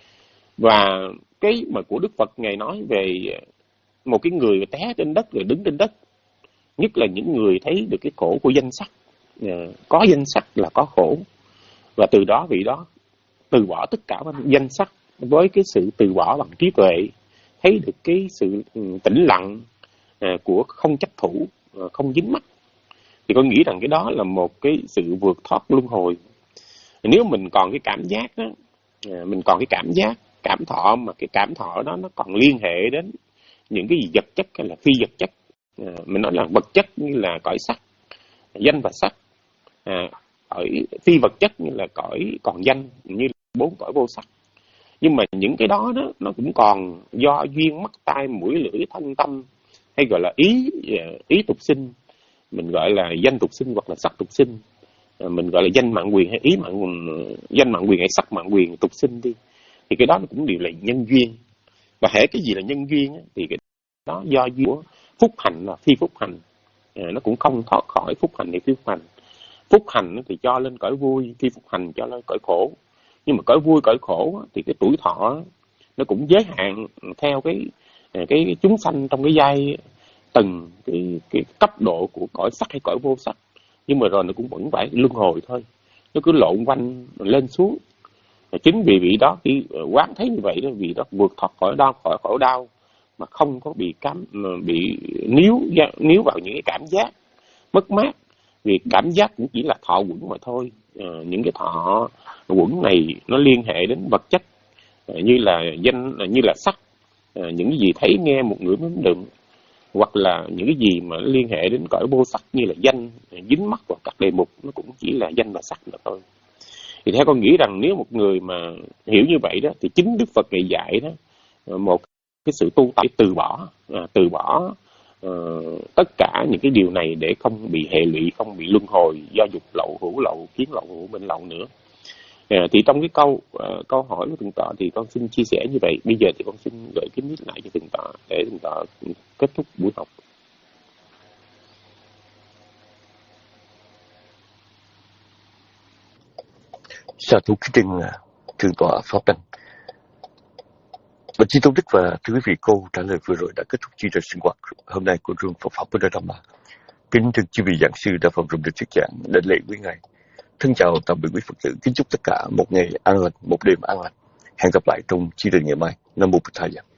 Và cái mà của Đức Phật Ngài nói về một cái người té trên đất rồi đứng trên đất, nhất là những người thấy được cái khổ của danh sắc. Có danh sắc là có khổ, và từ đó vị đó từ bỏ tất cả danh sắc với cái sự từ bỏ bằng trí tuệ, thấy được cái sự tĩnh lặng của không chấp thủ, không dính mắc. Thì con nghĩ rằng cái đó là một cái sự vượt thoát luân hồi. Nếu mình còn cái cảm giác đó, mình còn cái cảm giác cảm thọ, mà cái cảm thọ đó nó còn liên hệ đến những cái gì vật chất hay là phi vật chất. À, mình nói là vật chất như là cõi sắc, danh và sắc, à, cõi phi vật chất như là cõi còn danh, như bốn cõi vô sắc. Nhưng mà những cái đó, đó nó cũng còn do duyên mắt, tai, mũi, lưỡi, thân, tâm, hay gọi là ý ý tục sinh, mình gọi là danh tục sinh hoặc là sắc tục sinh, à, mình gọi là danh mạng quyền hay ý mạng danh mạng quyền hay sắc mạng quyền tục sinh đi, thì cái đó nó cũng đều là nhân duyên. Và hễ cái gì là nhân duyên á, thì cái đó do duyên của phúc hành và phi phúc hành, à, nó cũng không thoát khỏi phúc hành hay phi phúc hành. Phúc hành thì cho lên cõi vui, phi phúc hành cho lên cõi khổ. Nhưng mà cõi vui cõi khổ thì cái tuổi thọ nó cũng giới hạn theo cái cái chúng sanh trong cái giai từng cái cái cấp độ của cõi sắc hay cõi vô sắc. Nhưng mà rồi nó cũng vẫn phải luân hồi thôi, nó cứ lộn quanh lên xuống. Chính vì vị đó khi quán thấy như vậy đó, vị đó vượt thoát khỏi đau, khỏi khổ đau mà không có bị cám bị níu níu vào những cái cảm giác mất mát. Vì cảm giác cũng chỉ là thọ quẩn mà thôi. À, những cái thọ quẩn này nó liên hệ đến vật chất, à, như là danh, như là sắc, à, những gì thấy nghe một ngửi nếm đựng, hoặc là những cái gì mà liên hệ đến cõi vô sắc như là danh, dính mắc vào các đề mục, nó cũng chỉ là danh và sắc nữa thôi. Thì theo con nghĩ rằng nếu một người mà hiểu như vậy đó, thì chính Đức Phật ngày dạy đó, một cái sự tu tập từ bỏ, à, từ bỏ uh, tất cả những cái điều này để không bị hệ lụy, không bị luân hồi do dục lậu, hữu lậu, kiến lậu, hữu minh lậu nữa. À, thì trong cái câu uh, câu hỏi của Thượng tọa thì con xin chia sẻ như vậy. Bây giờ thì con xin gửi cái mic lại cho Thượng tọa để Thượng tọa kết thúc buổi học. Sa thú kính trình Thượng tọa Pháp Đăng. Và Chí Tôn Đức và thưa quý vị, cô trả lời vừa rồi đã kết thúc chương trình sinh hoạt hôm nay của Trường Phật Pháp Buddha Dhamma. Kính thưa chư vị giảng sư đã phòng rộng được thuyết giảng đến lễ quý ngài. Thân chào tạm biệt quý Phật tử, kính chúc tất cả một ngày an lành, một đêm an lành. Hẹn gặp lại trong chương trình ngày mai. Nam mô Bụt Thầy.